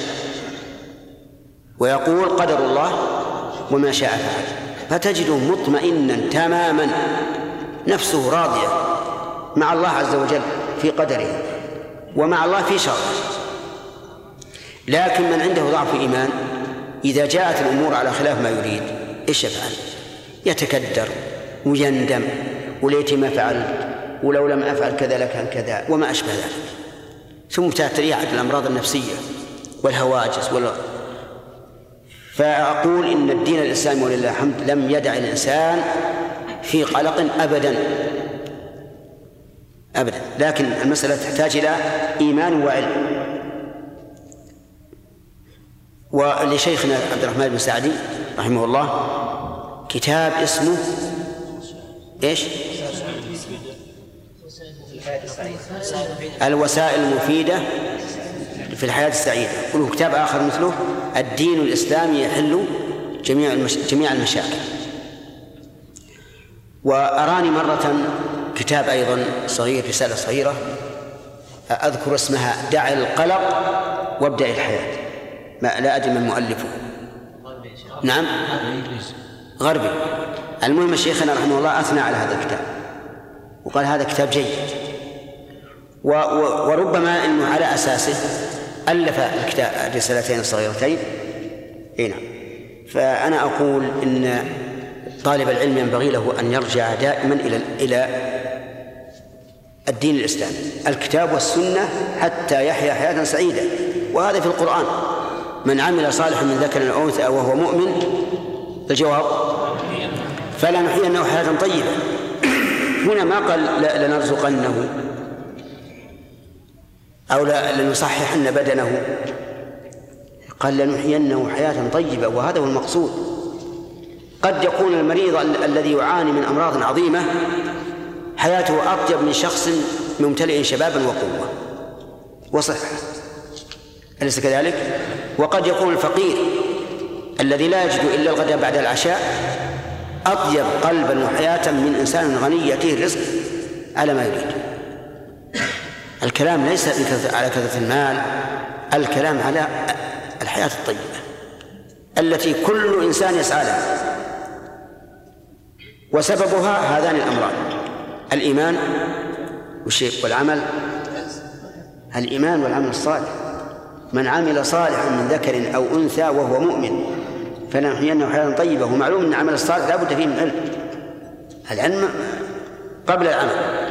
ويقول: قدر الله وما شاء فعل، فتجده مطمئنا تماما، نفسه راضية مع الله عز وجل في قدره ومع الله في شرعه. لكن من عنده ضعف إيمان إذا جاءت الأمور على خلاف ما يريد إيش يفعل؟ يتكدر ويندم، وليت ما فعلت، ولو لم أفعل كذا لكان كذا، وما أشبه ذلك. ثم تأتي الأمراض النفسية والهواجس فأقول إن الدين الإسلامي ولله الحمد لم يدع الإنسان في قلق أبدا، أبدا، لكن المسألة تحتاج إلى إيمان وعلم. ولشيخنا عبد الرحمن بن سعدي رحمه الله كتاب اسمه إيش؟ الوسائل المفيدة في الحياة السعيدة. وله كتاب آخر مثله الدين الإسلامي يحل جميع المشاكل. وأراني مرة كتاب أيضا صغير، رسالة صغيرة أذكر اسمها دع القلق وابدأ الحياة، ما لا أدري من مؤلفه. نعم غربي. المهم شيخنا رحمه الله أثنى على هذا الكتاب وقال هذا كتاب جيد، وربما أنه على أساسه ألف الرسالتين الصغيرتين. نعم. فأنا أقول إن طالب العلم ينبغي له أن يرجع دائما إلى الدين الإسلامي، الكتاب والسنة، حتى يحيا حياة سعيدة. وهذا في القرآن: من عمل صالحا من ذكر أو أنثى وهو مؤمن، الجواب فلا نحيينه حياة طيبة. هنا ما قال لنرزقنه أو لنصححن بدنه، قال لنحيينه حياة طيبة، وهذا هو المقصود. قد يكون المريض الذي يعاني من أمراض عظيمة حياته أطيب من شخص ممتلئ شبابا وقوة وصحة، أليس كذلك؟ وقد يكون الفقير الذي لا يجد إلا الغداء بعد العشاء أطيب قلبا وحياة من إنسان غني يأتيه الرزق على ما يريد. الكلام ليس على كثرة المال، الكلام على الحياة الطيبة التي كل إنسان يسعى لها، وسببها هذان الأمران: الإيمان والعمل، الإيمان والعمل الصالح. من عمل صالحا من ذكر أو أنثى وهو مؤمن فلنحيينه حياة طيبة. ومعلوم أن العمل الصالح لا بد فيه من علم، العلم قبل العمل.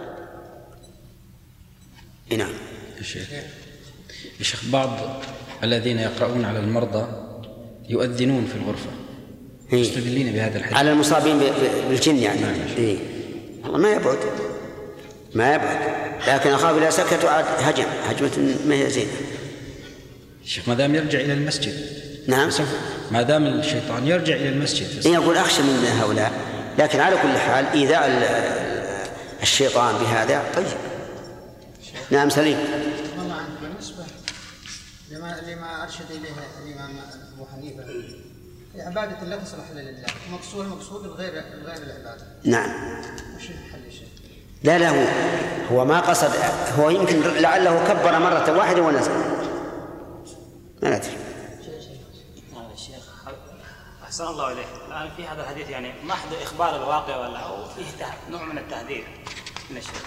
نعم. الشيخ بعض الذين يقرؤون على المرضى يؤذنون في الغرفة، يستدلون بهذا الحديث على المصابين بالجن يعني. والله ما يبعد، لكن أخاف إذا سكتوا عاد هجمة ما هي زينة. الشيخ ما دام يرجع إلى المسجد. نعم. ما دام الشيطان يرجع إلى المسجد يقول أخشى من هؤلاء، لكن على كل حال إيذاء الشيطان بهذا طيب. نعم سليم. بالنسبة لما أرشد إليه الإمام أبو حنيفة في عبادة لا تصلح إلا لله، مقصود غير العبادة. نعم. وش الحل يا شيخ؟ لا هو ما قصد، هو يمكن لعله كبر مرة واحدة ونزل، ما ندري. الشيخ أحسن الله إليك، الآن في هذا الحديث يعني محض إخبار الواقع ولا أو فيه نوع من التهديد من الشيخ؟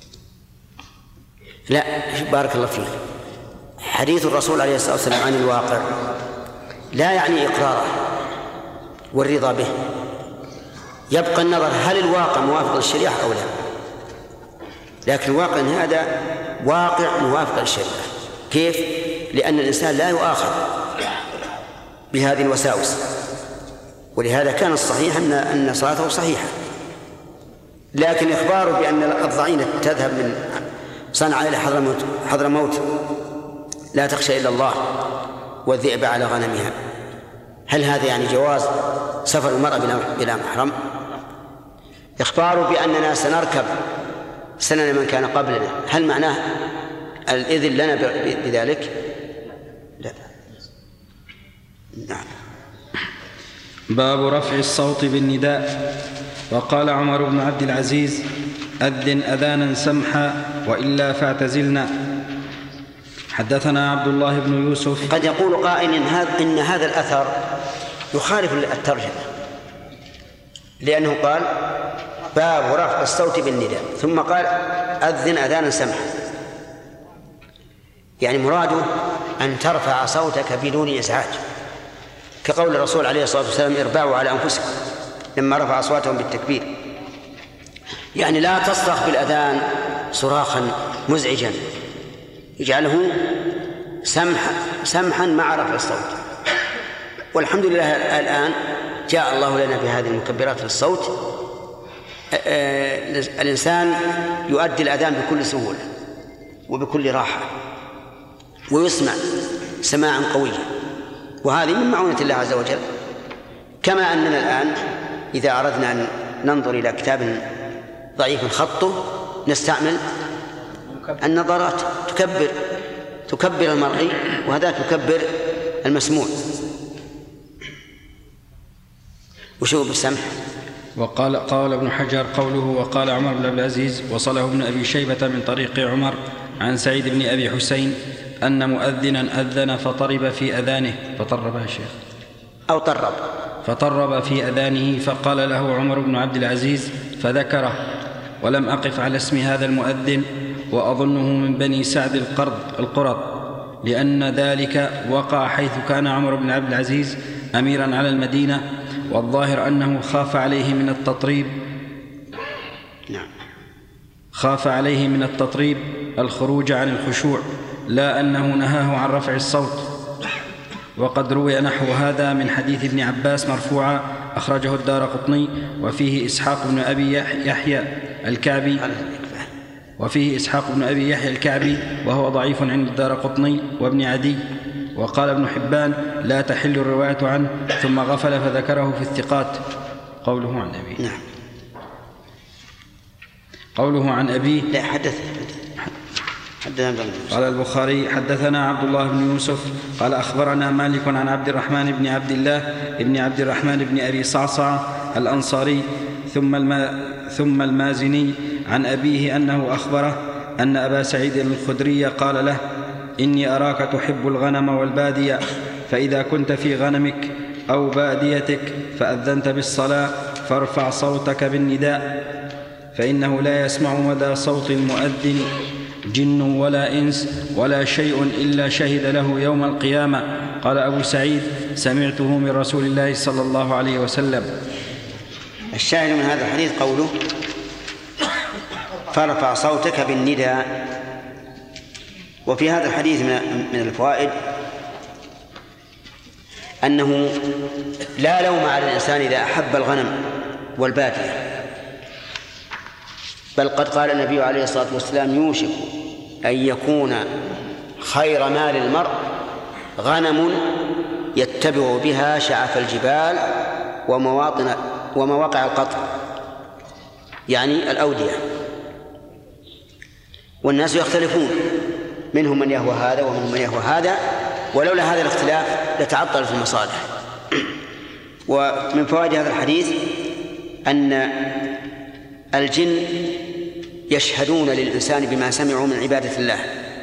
لا، بارك الله فيك. حديث الرسول عليه الصلاة والسلام عن الواقع لا يعني إقراره والرضا به، يبقى النظر هل الواقع موافق للشريعة أو لا. لكن الواقع هذا واقع موافق للشريعة. كيف؟ لأن الإنسان لا يؤاخذ بهذه الوساوس، ولهذا كان الصحيح أن صلاته صحيحة. لكن إخباره بأن الضعينة تذهب من صنعاء إلى حضرموت لا تخشى إلا الله والذئب على غنمها، هل هذا يعني جواز سفر المرأة بلا محرم؟ إخباره بأننا سنركب سنن من كان قبلنا، هل معناه الإذن لنا بذلك؟ لا. نعم. باب رفع الصوت بالنداء. وقال عمر بن عبد العزيز: أذن أذانا سمحا وإلا فاعتزلنا. حدثنا عبد الله بن يوسف. قد يقول قائل إن هذا الأثر يخالف الترجمة، لأنه قال باب رفع الصوت بالنداء ثم قال أذن أذانا سمحا، يعني مراده أن ترفع صوتك بدون إزعاج، كقول الرسول عليه الصلاة والسلام: اربعوا على أنفسكم، لما رفع أصواتهم بالتكبير، يعني لا تصرخ بالأذان صراخا مزعجا، يجعله سمحا مع رفع الصوت. والحمد لله الآن جاء الله لنا بهذه المكبرات للصوت الإنسان يؤدي الأذان بكل سهولة وبكل راحة ويسمع سماعا قويا، وهذه من معونة الله عز وجل. كما أننا الآن إذا أردنا أن ننظر إلى كتاب ضعيف خطه نستعمل النظارات، تكبر المرئي وهذا تكبر المسموع. وشو بالسمح؟ قال ابن حجر قوله وقال عمر بن عبد العزيز وصله ابن أبي شيبة من طريق عمر عن سعيد بن أبي حسين أن مؤذنا أذن فطرب في أذانه فطرب يا شيخ أو طرب فطرب في أذانه فقال له عمر بن عبد العزيز فذكره، ولم أقف على اسم هذا المؤذن وأظنه من بني سعد القرط، لأن ذلك وقع حيث كان عمر بن عبد العزيز أميرا على المدينة، والظاهر أنه خاف عليه من التطريب الخروج عن الخشوع، لا أنه نهاه عن رفع الصوت. وقد روي نحو هذا من حديث ابن عباس مرفوعا أخرجه الدارقطني وفيه إسحاق بن أبي يحيى الكعبي وهو ضعيف عند الدارقطني وابن عدي. وقال ابن حبان لا تحل الرواية عنه، ثم غفل فذكره في الثقات. قوله عن أبيه. نعم. قوله عن أبيه. لا قال البخاري حدثنا عبد الله بن يوسف قال أخبرنا مالك عن عبد الرحمن بن عبد الله بن عبد الرحمن بن أبي صعصع الأنصاري ثم المازني عن أبيه أنه أخبره أن أبا سعيد الخدري قال له إني أراك تحب الغنم والبادية، فإذا كنت في غنمك أو باديتك فأذنت بالصلاة فارفع صوتك بالنداء، فإنه لا يسمع مدى صوت المؤذن جن ولا إنس ولا شيء إلا شهد له يوم القيامة. قال أبو سعيد سمعته من رسول الله صلى الله عليه وسلم. الشاهد من هذا الحديث قوله فارفع صوتك بالنداء. وفي هذا الحديث من الفوائد أنه لا لوم على الإنسان إذا أحب الغنم والبادية، بل قد قال النبي عليه الصلاة والسلام يوشك أن يكون خير مال المرء غنم يتبع بها شعف الجبال ومواقع القطر، يعني الأودية. والناس يختلفون، منهم من يهوى هذا ومنهم من يهوى هذا، ولولا هذا الاختلاف لتعطلت المصالح. ومن فوائد هذا الحديث أن الجن يشهدون للإنسان بما سمعوا من عبادة الله،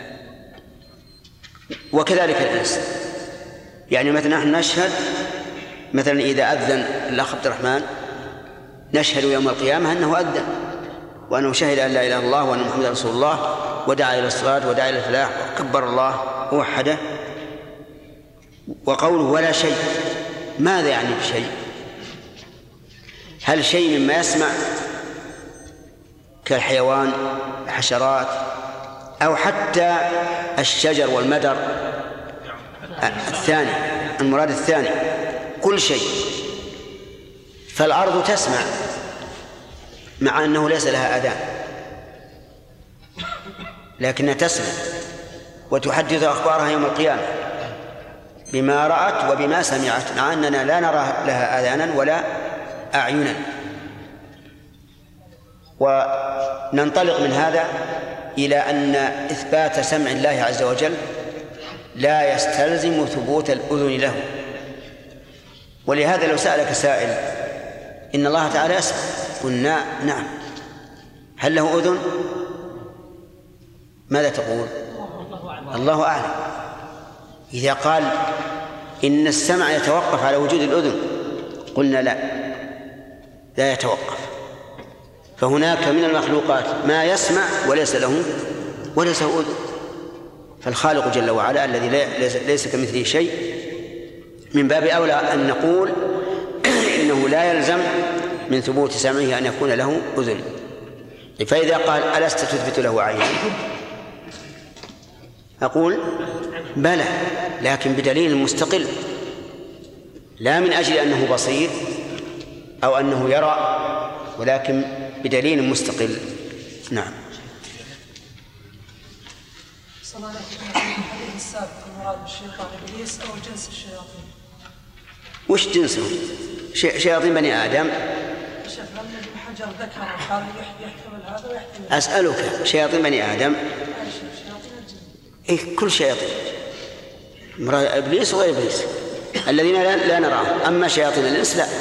وكذلك الإنس. يعني مثلا نحن نشهد مثلا إذا أذن الأخ عبد الرحمن نشهد يوم القيامة أنه أذن وأنه شهد أن لا إله إلا الله وأن محمد رسول الله ودعا إلى الصلاة ودعا إلى الفلاح وكبر الله ووحده. وقوله ولا شيء، ماذا يعني بشيء؟ هل شيء مما يسمع كالحيوان الحشرات أو حتى الشجر والمدر الثاني، المراد الثاني كل شيء. فالأرض تسمع مع أنه ليس لها أذان، لكنها تسمع وتحدث أخبارها يوم القيامة بما رأت وبما سمعت، مع أننا لا نرى لها آذانا ولا أعينا. وننطلق من هذا إلى أن إثبات سمع الله عز وجل لا يستلزم ثبوت الأذن له. ولهذا لو سألك سائل إن الله تعالى يسمع، قلنا نعم، هل له أذن؟ ماذا تقول؟ الله أعلم. إذا قال إن السمع يتوقف على وجود الأذن، قلنا لا يتوقف. فهناك من المخلوقات ما يسمع وليس له أذن. فالخالق جل وعلا الذي ليس كمثله شيء من باب أولى أن نقول إنه لا يلزم من ثبوت سمعه أن يكون له أذن. فإذا قال ألست تثبت له عينا؟ أقول بلى، لكن بدليل مستقل، لا من أجل أنه بصير أو أنه يرى، ولكن بدليل مستقل. نعم. صلى الله عليه وسلم الحديث السابق المراد بالشيطان إبليس أو جنس الشياطين. وش جنسهم؟ شياطين بني آدم. شيخ هل ابن حجر ذكر قال يحتمل هذا ويحتمل. أسألك شياطين بني آدم؟ شياطين الجن. إيه كل شياطين. إبليس وغير إبليس الذين لا نراهم، أما شياطين الإنس لا.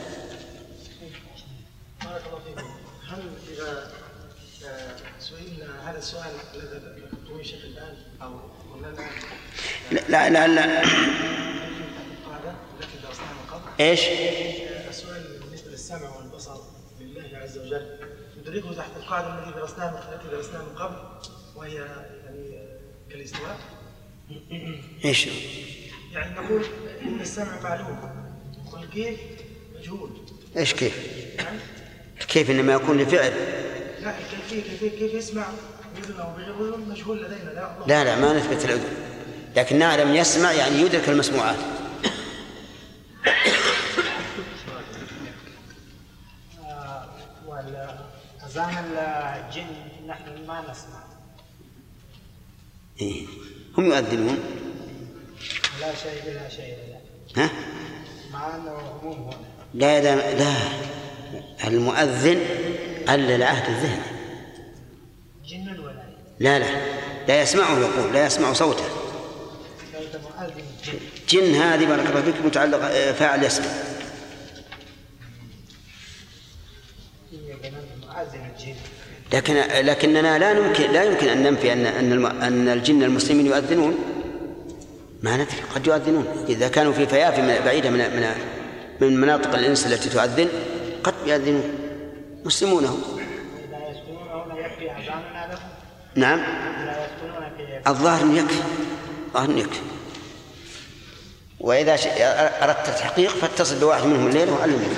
بارك الله فيكم. هل إذا سئلنا هذا السؤال الذي ذكرته شيخ الآن أو ولا لا ايش؟ السؤال بالنسبه للسمع والبصر لله عز وجل ندركه تحت القاعده التي درسناها من قبل وهي يعني كالاستواء. ايش؟ يعني نقول ان السمع معلوم والكيف مجهول. ايش كيف؟ يعني كيف انما يكون لفعل؟ لا الكيفيه كيف يسمع بإذن او بغير إذن مجهول لدينا. لا ما نثبت الأذن، لكن نعلم يسمع يعني يدرك المسموعات. والأذان الجن نحن ما نسمع. إيه. هم يؤذنون. لا شيء بلا شيء. ها؟ مع أنه عموم هنا. لا المؤذن علل عهد الذهن. جن ولا لا يسمعه يقول، لا يسمع صوته. جن هذه بارك الله فيك متعلق فاعل يسمع. لكننا لا يمكن أن ننفي أن الجن المسلمين يؤذنون. ما ندري، قد يؤذنون إذا كانوا في فيافي بعيدة من مناطق الإنس التي تؤذن، قد يؤذنون مسلمونه. نعم الظاهر يكفي. وإذا أردت التحقيق فاتصل بواحد منهم الليل وعلمه.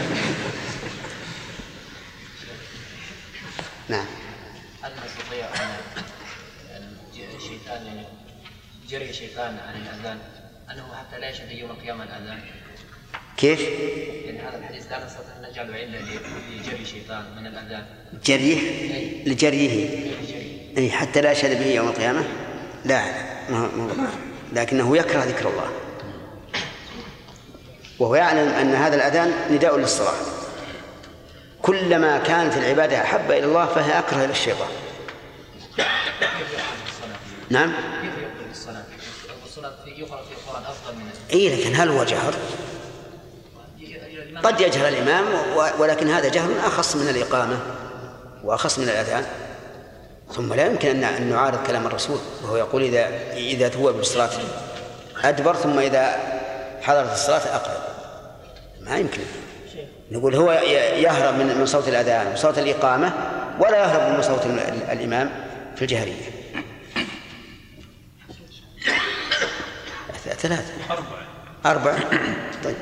نعم. هل نستطيع أن الشيطان جري شيطان عن الأذان أنه حتى لا يشهد يوم القيامة الأذان؟ كيف؟ يعني هذا الحديث لا نستطيع أن نجعله علة لجري شيطان من الأذان. لجريه أي حتى لا يشهد به يوم القيامة؟ لا لكنه يكره ذكر الله، وهو يعلم أن هذا الأذان نداء للصلاة. كلما كانت العبادة أحب إلى الله فهي أكره إلى الشيطان. نعم. لكن هل هو جهر؟ قد يجهر الإمام، ولكن هذا جهر أخص من الإقامة وأخص من الأذان. ثم لا يمكن أن نعارض كلام الرسول، وهو يقول إذا توب بالصلاة أدبر، ثم إذا حضرت الصلاة أقرب. ما يمكن نقول هو يهرب من صوت الأذان وصوت الإقامة، ولا يهرب من صوت الإمام في الجهرية. 3 4. طيب.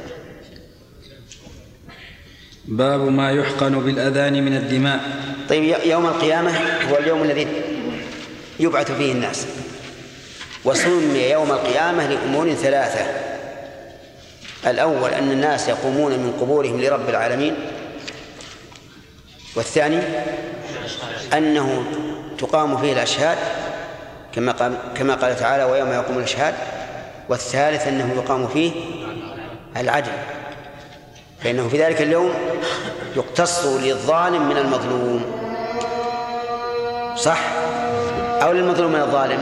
باب ما يحقن بالأذان من الدماء. طيب يوم القيامة هو اليوم الذي يبعث فيه الناس، وسمي يوم القيامة لأمور 3. الأول أن الناس يقومون من قبورهم لرب العالمين، والثاني أنه تقام فيه الأشهاد كما قال تعالى ويوم يقوم الأشهاد، والثالث أنه يقام فيه العدل، فإنه في ذلك اليوم يقتص للظالم من المظلوم، صح؟ أو للمظلوم من الظالم؟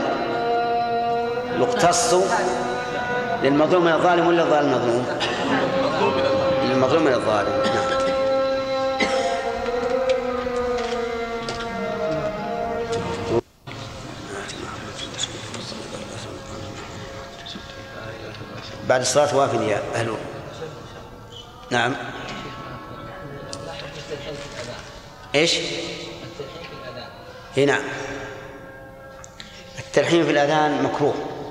يقتص للمظلوم من الظالم ولا الظالم المظلوم؟ للمظلوم من الظالم. نعم. بعد الصلاة وافد يا أهل. نعم. إيش؟ نعم. التلحين في الأذان مكروه.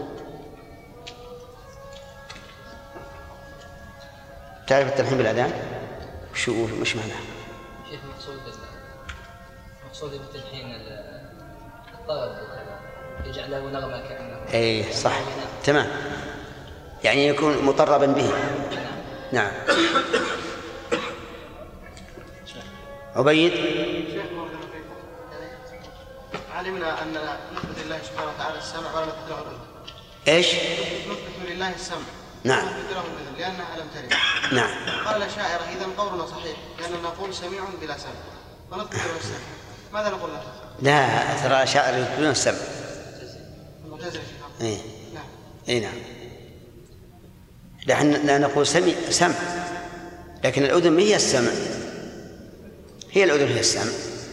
تعرف التلحين بالأذان؟ مش معناه؟ شيخ مقصود بالتلحين الطرب يجعل له نغمة كأنه. أي صح تمام، يعني يكون مطربا به. نعم. عبيد. علمنا أن نثبت لله سبحانه وتعالى السمع ولا نثبت له الأذن. إيش؟ نثبت لله السمع. نعم. نثبت له الأذن لأنها لم ترد. نعم. قال الشاعر إذا قولنا صحيح لأننا نقول سميع بلا سمع ونثبت له السمع. ماذا نقول له؟ لا ترى شاعر يثبتون السمع. المعتزلة. إيه. نعم. إيه نعم. نحن لا نقول سمع، لكن الأذن ما هي السمع، هي الأذن هي السمع.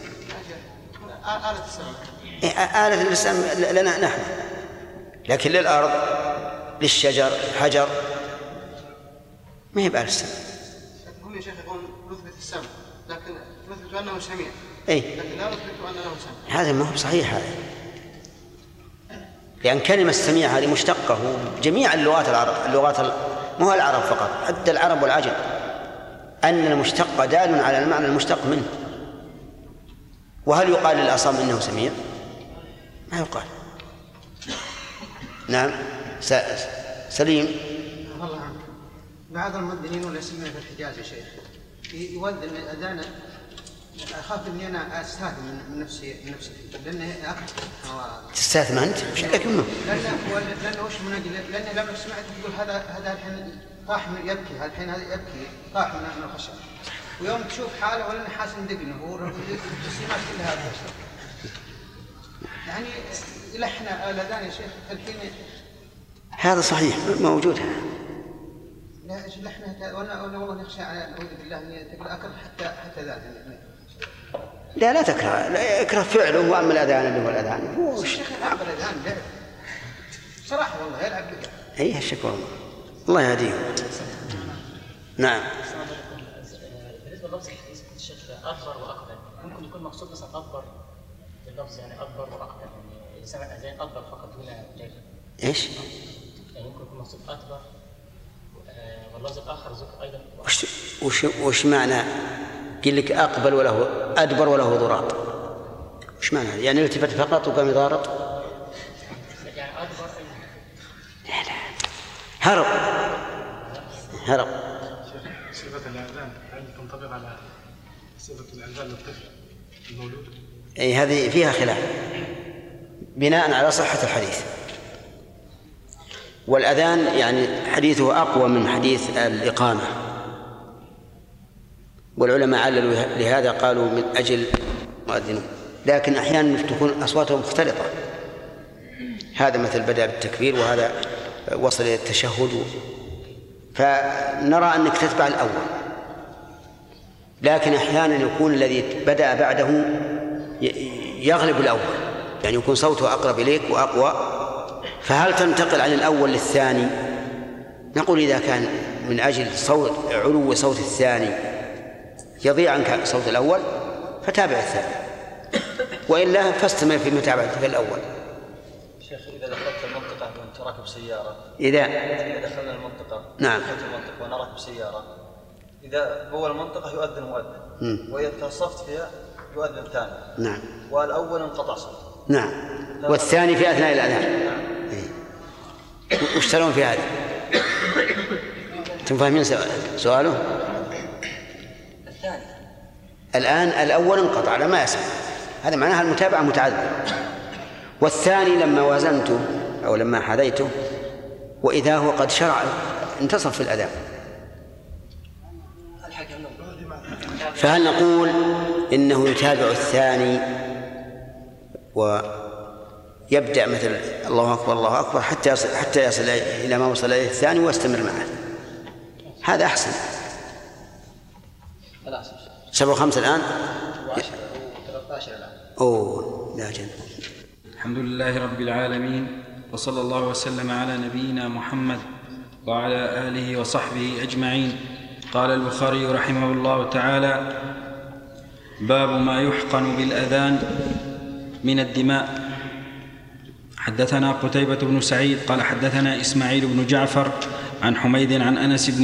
آلة السمع. آلة السمع لنا نحن، لكن للأرض للشجر حجر ما هي بآلة السمع. هم يا شيخ يقول نثبت السمع لكن نثبت أنه سميع. إيه. لكن لا نثبت أنه سمع. هذا ما هو صحيح هذا، لأن كلمة السميع هذه مشتقة جميع اللغات مو هو العرب فقط، حتى العرب والعجم، أن المشتق دال على المعنى المشتق منه. وهل يقال للأصم إنه سميع؟ ما يقال. نعم. سليم. الله عنك. بعض المؤذنين والاسماء في الحجاز يا شيخ يؤذن أذانا، أخاف إني أنا أستاثم من نفسي لأنه أكثر. تستاثم أنت؟ وش عليك منه؟ لأنه وش من أجل؟ لأني لما سمعت يقول هذا الحين طاح من يبكي، هذا الحين هذا يبكي طاح من الخشب، ويوم تشوف حاله ولا حاسس دقنه هو التسليمات كلها هذا يعني لحن الأذان يا شيخ الحين. هذا صحيح موجود. لا ايش لحنها وانا والله نخشى على اعوذ بالله ان تقول اكره حتى ذات. لا تكره، لا اكره فعله، واما الاذان اللي هو الاذان هو الشيخ يلعب الاذان لعب صراحه والله يلعب بك. اي الشكوى الله يهديه. نعم. بالنسبه للفظ الحديث الشيخ اكبر واكبر ممكن يكون مقصود مثلا اكبر اللفظ يعني اكبر واكبر يعني سمع اذان اكبر فقط هنا غير ايش؟ يعني ممكن يكون مقصود اكبر واللفظ الآخر ذكر أيضا. وش معنى؟ قل لك أقبل وله أدبر وله ضراط، وش معنى؟ يعني التفت فقط وقام يضارط؟ يعني أدبر لا هرب. صفة الأذان هل تنطبق على صفة الأذان للطفل المولود؟ أي هذه فيها خلاف بناء على صحة الحديث. والأذان يعني حديثه أقوى من حديث الإقامة، والعلماء عللوا لهذا قالوا من أجل مؤذنون، لكن أحيانا تكون أصواتهم مختلطة، هذا مثل بدأ بالتكبير وهذا وصل إلى التشهد، فنرى أنك تتبع الأول، لكن أحيانا يكون الذي بدأ بعده يغلب الأول، يعني يكون صوته أقرب إليك وأقوى، فهل تنتقل عن الأول للثاني؟ نقول إذا كان من أجل علو صوت الثاني يضيع عنك صوت الأول فتابع الثاني، وإلا فاستمر في متابعتك الأول. شيخ إذا دخلت المنطقة وأنت راكب سيارة، إذا دخلنا المنطقة، نعم، دخلت المنطقة وأنا راكب سيارة، إذا جوا المنطقة يؤذن مؤذن، وإذا تصفت فيها يؤذن ثاني، نعم، والأول انقطع صوته، نعم، والثاني في أثناء الأذان. وش ترون في هذا؟ أنتم فاهمين سؤاله؟ الآن الأول انقطع لما يسمع، هذا معناها المتابعة متعذرة، والثاني لما وازنته أو لما حذيته وإذا هو قد شرع انتصف في الأذان، فهل نقول إنه يتابع الثاني ويبدأ مثل الله أكبر الله أكبر حتى يصل إلى ما وصل إليه الثاني ويستمر معه؟ هذا أحسن. 7:05 الآن 13 الآن. أوه لا جن. الحمد لله رب العالمين، وصلى الله وسلم على نبينا محمد وعلى آله وصحبه أجمعين. قال البخاري رحمه الله تعالى: باب ما يحقن بالأذان من الدماء. حدثنا قتيبة بن سعيد قال حدثنا إسماعيل بن جعفر عن حميد عن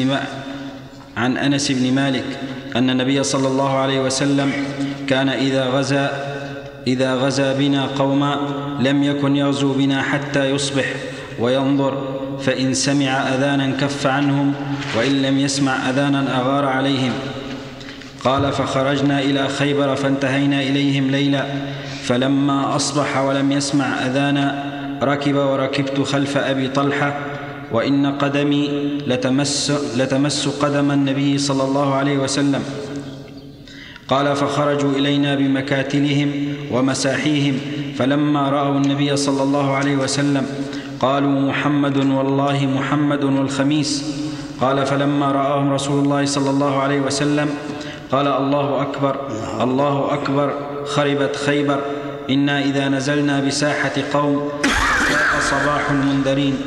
أنس بن مالك أن النبي صلى الله عليه وسلم كان إذا غزا بنا قوما لم يكن يغزو بنا حتى يصبح وينظر، فإن سمع أذانا كف عنهم، وإن لم يسمع أذانا أغار عليهم. قال: فخرجنا إلى خيبر فانتهينا إليهم ليلا، فلما أصبح ولم يسمع أذانا ركب وركبت خلف أبي طلحة وإن قدمي لتمس قدم النبي صلى الله عليه وسلم. قال فخرجوا إلينا بمكاتلهم ومساحيهم فلما رأوا النبي صلى الله عليه وسلم قالوا محمد والله محمد والخميس. قال فلما رآهم رسول الله صلى الله عليه وسلم قال الله أكبر الله أكبر خربت خيبر إنا إذا نزلنا بساحة قوم فاق صباح المنذرين.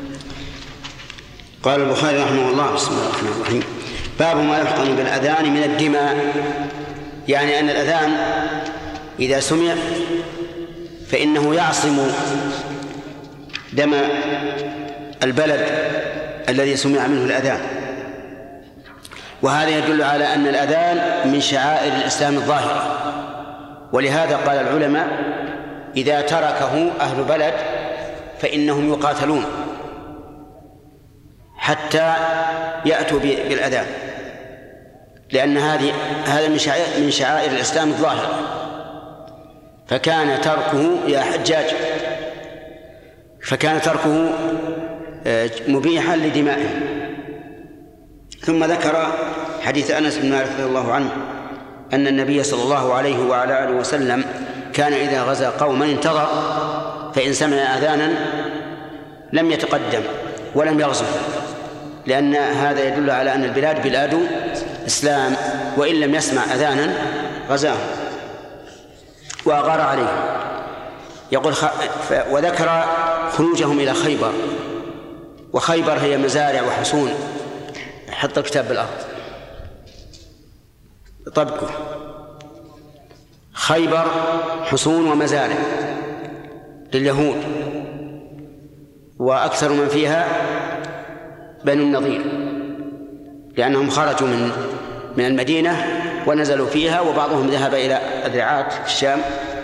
قال البخاري رحمه الله بسم الله الرحمن الرحيم باب ما يحقن بالأذان من الدماء، يعني أن الأذان إذا سمع فإنه يعصم دم البلد الذي سمع منه الأذان، وهذا يدل على أن الأذان من شعائر الإسلام الظاهرة. ولهذا قال العلماء إذا تركه أهل بلد فإنهم يقاتلون حتى يأتوا بالأذان، لأن هذا من شعائر الإسلام الظاهرة. فكان تركه يا حجاج مبيحا لدمائهم. ثم ذكر حديث أنس بن مالك رضي الله عنه أن النبي صلى الله عليه وعلى آله وسلم كان إذا غزا قوما انتظر، فإن سمع أذانا لم يتقدم ولم يغزو، لأن هذا يدل على أن البلاد بلاد إسلام، وإن لم يسمع أذانا غزاه وأغار عليه. يقول وذكر خروجهم إلى خيبر، وخيبر هي مزارع وحصون. حط الكتاب بالأرض طبقه. خيبر حصون ومزارع لليهود، وأكثر من فيها بنو النضير، لأنهم خرجوا من المدينة ونزلوا فيها، وبعضهم ذهب إلى الرعاة في الشام.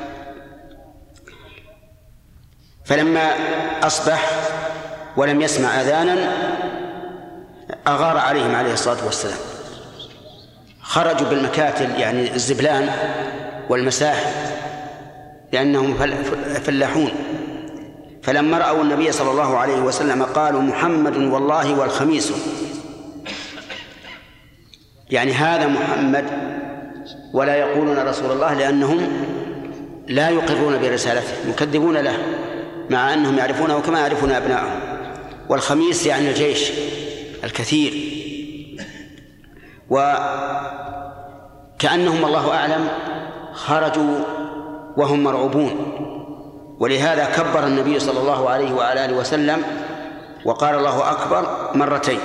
فلما أصبح ولم يسمع أذانا أغار عليهم عليه الصلاة والسلام. خرجوا بالمكاتل يعني الزبلان والمساح لأنهم فلاحون. فلما رأوا النبي صلى الله عليه وسلم قالوا محمد والله والخميس، يعني هذا محمد، ولا يقولون رسول الله لأنهم لا يقرون برسالته، يكذبون له مع أنهم يعرفونه كما يعرفون أبنائهم. والخميس يعني الجيش الكثير، وكأنهم الله أعلم خرجوا وهم مرعوبون، ولهذا كبر النبي صلى الله عليه وعلى آله وسلم وقال الله أكبر مرتين.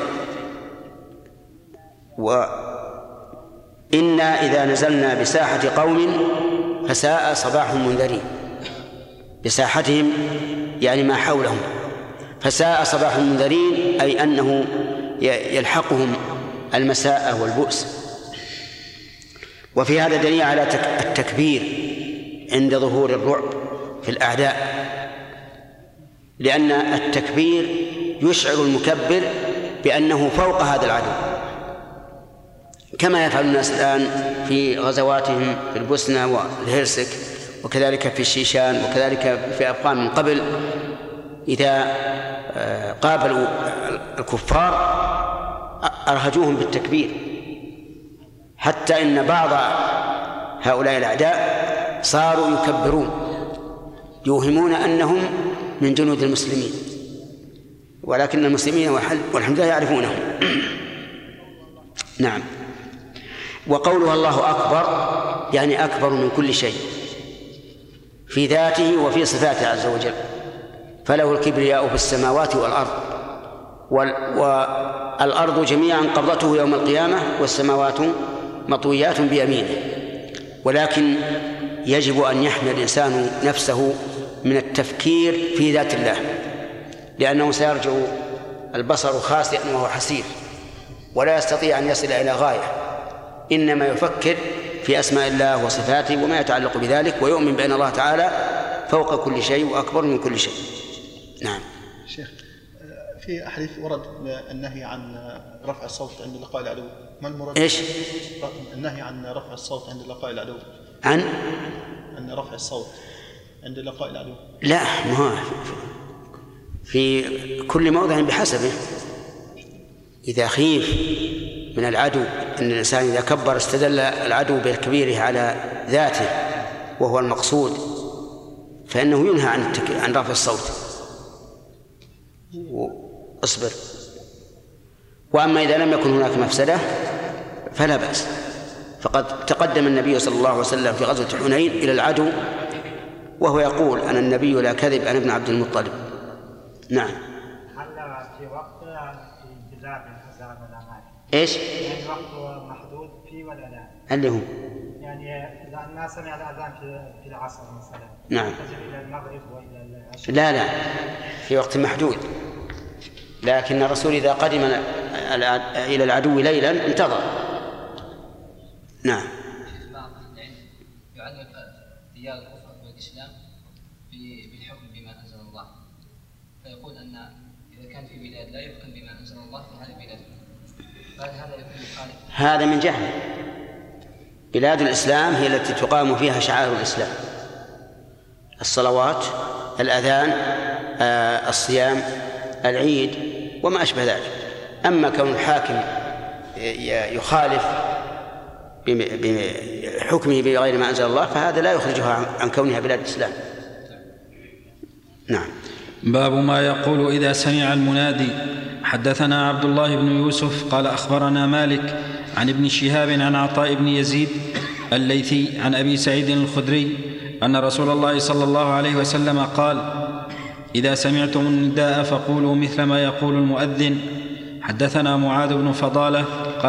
وإنا إذا نزلنا بساحة قوم فساء صباح المنذرين، بساحتهم يعني ما حولهم، فساء صباح المنذرين أي أنه يلحقهم المساء والبؤس. وفي هذا دليل على التكبير عند ظهور الرعب في الأعداء، لأن التكبير يشعر المكبر بأنه فوق هذا العدو، كما يفعل الناس الآن في غزواتهم في البوسنة والهرسك، وكذلك في الشيشان، وكذلك في أفغان من قبل. إذا قابلوا الكفار أرهجوهم بالتكبير، حتى إن بعض هؤلاء الأعداء صاروا يكبرون يوهمون أنهم من جنود المسلمين، ولكن المسلمين والحمد لله يعرفونهم. نعم. وقولها الله أكبر يعني أكبر من كل شيء في ذاته وفي صفاته عز وجل، فله الكبرياء في السماوات والأرض، والأرض جميعا قبضته يوم القيامة، والسماوات مطويات بيمينه. ولكن يجب أن يحمي الإنسان نفسه من التفكير في ذات الله، لأنه سيرجع البصر خاسئا وهو حسير، ولا يستطيع أن يصل إلى غاية، إنما يفكر في أسماء الله وصفاته وما يتعلق بذلك، ويؤمن بأن الله تعالى فوق كل شيء وأكبر من كل شيء. نعم. شيخ، في أحاديث ورد النهي عن رفع الصوت عند لقاء العدو، ما المراد؟ إيش؟ النهي عن رفع الصوت عند لقاء العدو، عن أن رفع الصوت عند لقاء العدو؟ لا، ما هو في كل موضع بحسبه. إذا خيف من العدو أن الإنسان إذا كبر استدل العدو بكبيره على ذاته وهو المقصود، فإنه ينهى عن رفع الصوت. اصبر. وأما إذا لم يكن هناك مفسدة فلا بأس. فقد تقدم النبي صلى الله عليه وسلم في غزوة حنين إلى العدو وهو يقول: أنا النبي لا كذب، أنا ابن عبد المطلب. نعم. هل في وقت في بلاد الأذان ولا ما؟ إيش؟ يعني وقت محدود فيه ولا لا؟ اللي هو يعني إذا الناس سمع الأذان في العصر مثلا. نعم. إلى المغرب وإلى العشاء. لا، في وقت محدود، لكن الرسول إذا قدم إلى العدو ليلا انتظر. نعم. بعض العلم يعلق ديار الكفر والإسلام بالحكم بما أنزل الله، فيقول أن إذا كان في بلاد لا يحكم بما أنزل الله فهذه بلاد، فهذا يكون مخالف. هذا من جهل. بلاد الإسلام هي التي تقام فيها شعائر الإسلام: الصلوات، الأذان، الصيام، العيد وما أشبه ذلك. أما كون الحاكم يخالف بحكمه بغير ما أنزل الله فهذا لا يخرجها عن كونها بلاد الإسلام. نعم. باب ما يقول إذا سمع المنادي. حدثنا عبد الله بن يوسف قال أخبرنا مالك عن ابن شهاب عن عطاء بن يزيد الليثي عن أبي سعيد الخدري أن رسول الله صلى الله عليه وسلم قال: إذا سمعتم النداء فقولوا مثل ما يقول المؤذن. حدثنا معاذ بن فضالة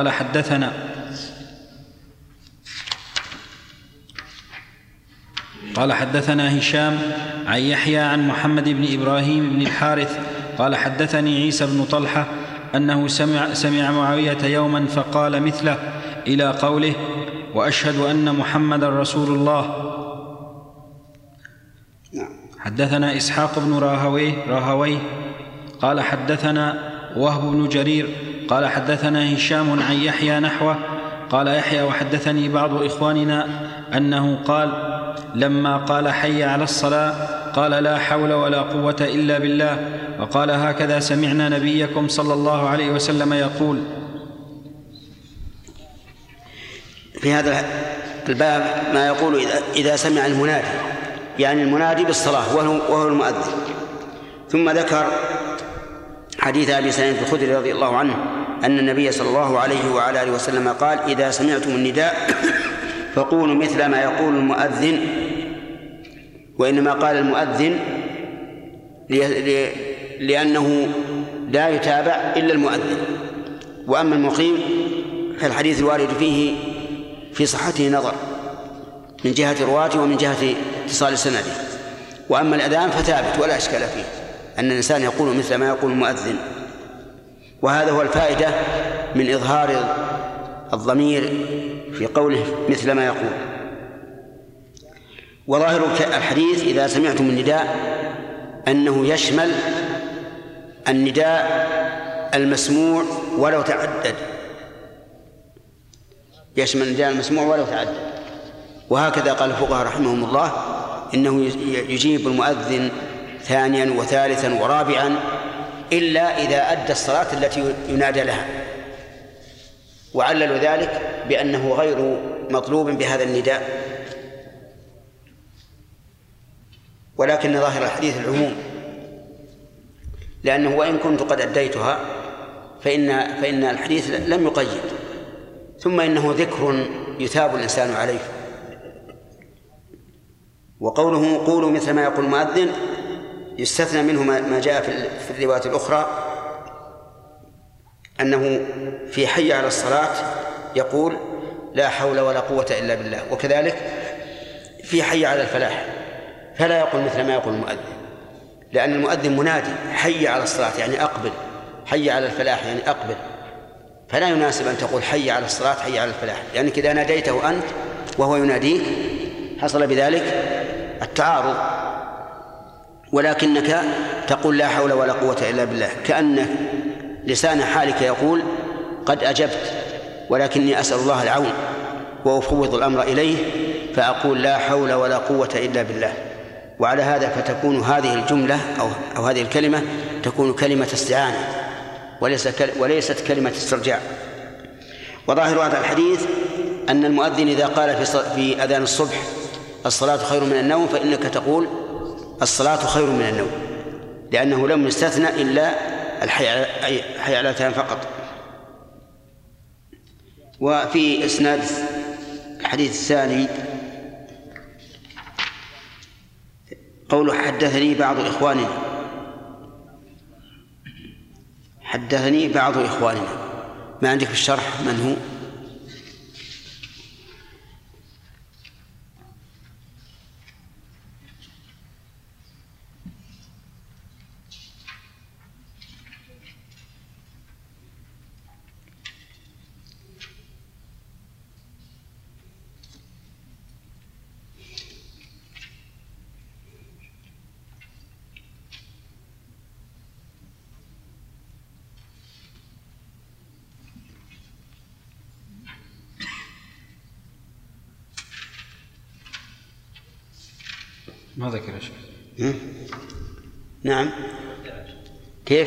قال حدثنا هشام عن يحيى عن محمد بن إبراهيم بن الحارث قال حدثني عيسى بن طلحة أنه سمع معاوية يوما فقال مثله إلى قوله: وأشهد أن محمد رسول الله. حدثنا إسحاق بن راهويه قال حدثنا وهب بن جرير قال حدثنا هشام عن يحيى نحوه. قال يحيى: وحدثني بعض إخواننا أنه قال: لما قال حي على الصلاة قال: لا حول ولا قوة إلا بالله. وقال: هكذا سمعنا نبيكم صلى الله عليه وسلم يقول. في هذا الباب ما يقول إذا سمع المنادي، يعني المنادي بالصلاة وهو المؤذن. ثم ذكر حديث أبي سعيد الخدري رضي الله عنه أن النبي صلى الله عليه وعلى آله وسلم قال: إذا سمعتم النداء فقولوا مثل ما يقول المؤذن. وإنما قال المؤذن لأنه لا يتابع إلا المؤذن. وأما المقيم فالحديث الوارد فيه في صحته نظر من جهة رواته ومن جهة اتصال سنده. وأما الأذان فثابت ولا إشكال فيه، أن الإنسان يقول مثل ما يقول المؤذن. وهذا هو الفائدة من إظهار الضمير في قوله مثل ما يقول. وظاهر الحديث إذا سمعتم النداء أنه يشمل النداء المسموع ولو تعدد، يشمل النداء المسموع ولو تعدد. وهكذا قال الفقهاء رحمهم الله إنه يجيب المؤذن ثانيا وثالثا ورابعا إلا إذا أدى الصلاة التي ينادى لها، وعللوا ذلك بأنه غير مطلوب بهذا النداء. ولكن ظاهر الحديث العموم، لأنه وإن كنت قد أديتها فإن الحديث لم يقيد. ثم إنه ذكر يثاب الإنسان عليه. وقوله قولوا مثل ما يقول المؤذن يستثنى منه ما جاء في الروايات الأخرى أنه في حي على الصلاة يقول: لا حول ولا قوة إلا بالله. وكذلك في حي على الفلاح فلا يقول مثل ما يقول المؤذن، لأن المؤذن منادي: حي على الصلاة يعني أقبل، حي على الفلاح يعني أقبل. فلا يناسب أن تقول حي على الصلاة حي على الفلاح، لأنك إذا ناديته أنت وهو يناديك حصل بذلك التعارض. ولكنك تقول لا حول ولا قوة إلا بالله، كأن لسان حالك يقول: قد أجبت ولكني أسأل الله العون وأفوض الأمر إليه فأقول لا حول ولا قوة إلا بالله. وعلى هذا فتكون هذه الجملة أو هذه الكلمة تكون كلمة استعانة وليست كلمة استرجاع. وظاهر هذا الحديث أن المؤذن إذا قال في أذان الصبح الصلاة خير من النوم فإنك تقول الصلاة خير من النوم، لأنه لم يستثنى إلا الحيالتان فقط. وفي إسناد الحديث الثاني قوله حدثني بعض إخواننا. ما عندك في الشرح من هو؟ ما ذكر شيء. نعم. كيف؟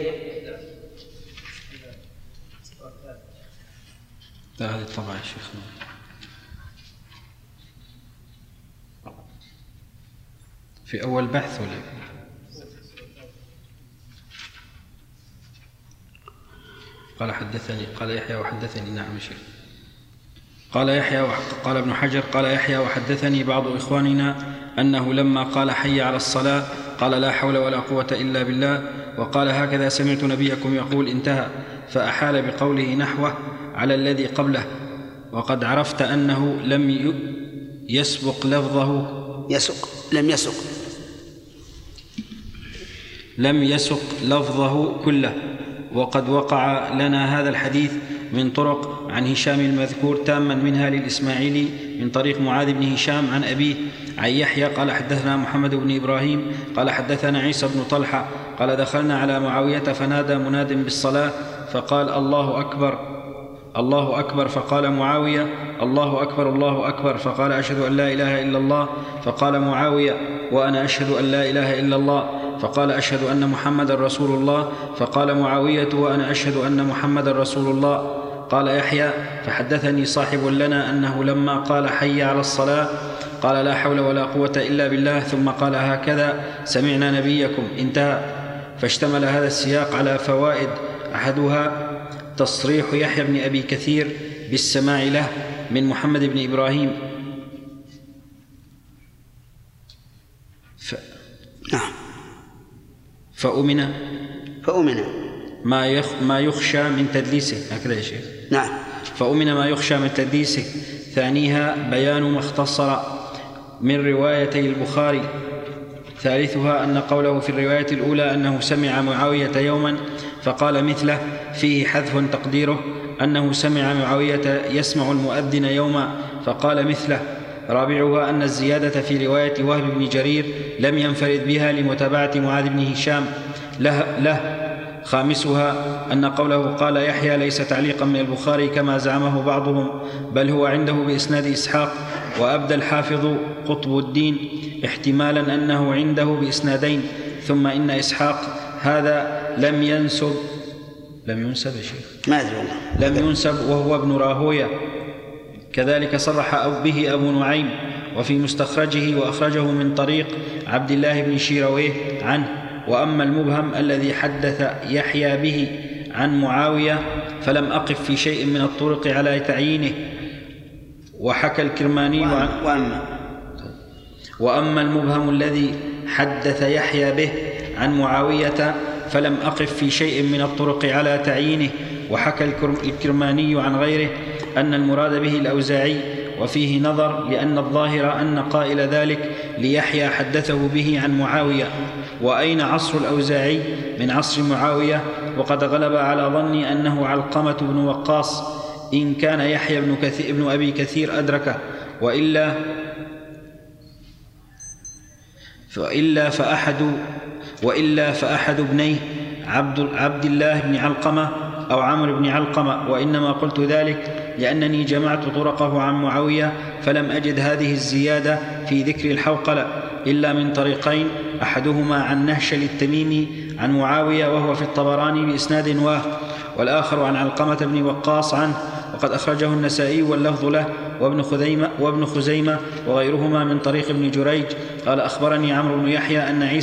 لا هذه طبعا يا شيخ في أول بحث ولا؟ قال حدثني قال يحيى وحدثني. نعم شيخ. قال يحيى قال ابن حجر قال يحيى وحدثني بعض إخواننا أنه لما قال حي على الصلاة قال لا حول ولا قوة إلا بالله، وقال هكذا سمعت نبيكم يقول، انتهى. فأحال بقوله نحوه على الذي قبله، وقد عرفت أنه لم يسبق لفظه لم يسق لفظه كله. وقد وقع لنا هذا الحديث من طرق عن هشام المذكور تاما منها للإسماعيلي من طريق معاذ بن هشام عن أبيه عن يحيى قال حدثنا محمد بن إبراهيم قال حدثنا عيسى بن طلحة قال دخلنا على معاوية فنادى مناد بالصلاة فقال الله أكبر الله أكبر، فقال معاوية الله أكبر الله أكبر، فقال أشهد أن لا إله إلا الله، فقال معاوية وأنا أشهد أن لا إله إلا الله، فقال أشهد أن محمد رسول الله، فقال معاوية وأنا أشهد أن محمد رسول الله. قال يحيى فحدثني صاحب لنا أنه لما قال حي على الصلاة قال لا حول ولا قوة إلا بالله، ثم قال هكذا سمعنا نبيكم، انتهى. فاشتمل هذا السياق على فوائد، أحدها تصريح يحيى بن أبي كثير بالسماع له من محمد بن إبراهيم فأمن ما يخشى من تدليسه، هكذا يا شيخ. نعم. فأمن ما يخشى من تدليسه. ثانيها بيان ما اختصر من روايتي البخاري. ثالثها أن قوله في الرواية الأولى أنه سمع معاوية يوما فقال مثله فيه حذف تقديره أنه سمع معاوية يسمع المؤذن يوما فقال مثله. رابعها أن الزيادة في رواية وهب بن جرير لم ينفرد بها لمتابعة معاذ بن هشام له. خامسها أن قوله قال يحيى ليس تعليقا من البخاري كما زعمه بعضهم، بل هو عنده بإسناد إسحاق، وأبدى الحافظ قطب الدين احتمالا أنه عنده بإسنادين. ثم إن إسحاق هذا لم ينسب يا شيخ، ما أدري والله، لم ينسب وهو ابن راهوية. كذلك صرح به أبو نعيم وفي مستخرجه وأخرجه من طريق عبد الله بن شيرويه عنه. وأما المبهم الذي حدث يحيى به عن معاوية فلم أقف في شيء من الطرق على تعيينه. وحكى الكرماني وأما المبهم الذي حدث يحيى به عن معاوية فلم أقف في شيء من الطرق على تعيينه. وحكى الكرماني عن غيره أن المراد به الأوزاعي، وفيه نظر، لأن الظاهر أن قائل ذلك ليحيى حدثه به عن معاوية. وأين عصر الأوزاعي من عصر معاوية؟ وقد غلب على ظني أنه علقمة بن وقاص، إن كان يحيى بن أبي كثير أدركه، وإلا فأحد ابنيه عبد الله بن علقمة أو عمرو بن علقمة، وإنما قلت ذلك لأنني جمعت طرقه عن معاوية فلم أجد هذه الزيادة في ذكر الحوقلة إلا من طريقين، أحدهما عن نهشل التميمي عن معاوية وهو في الطبراني بإسناد واه، والآخر عن علقمة بن وقاص عنه، وقد أخرجه النسائي واللفظ له وابن خزيمة وغيرهما من طريق ابن جريج. قال أخبرني عمرو بن يحيى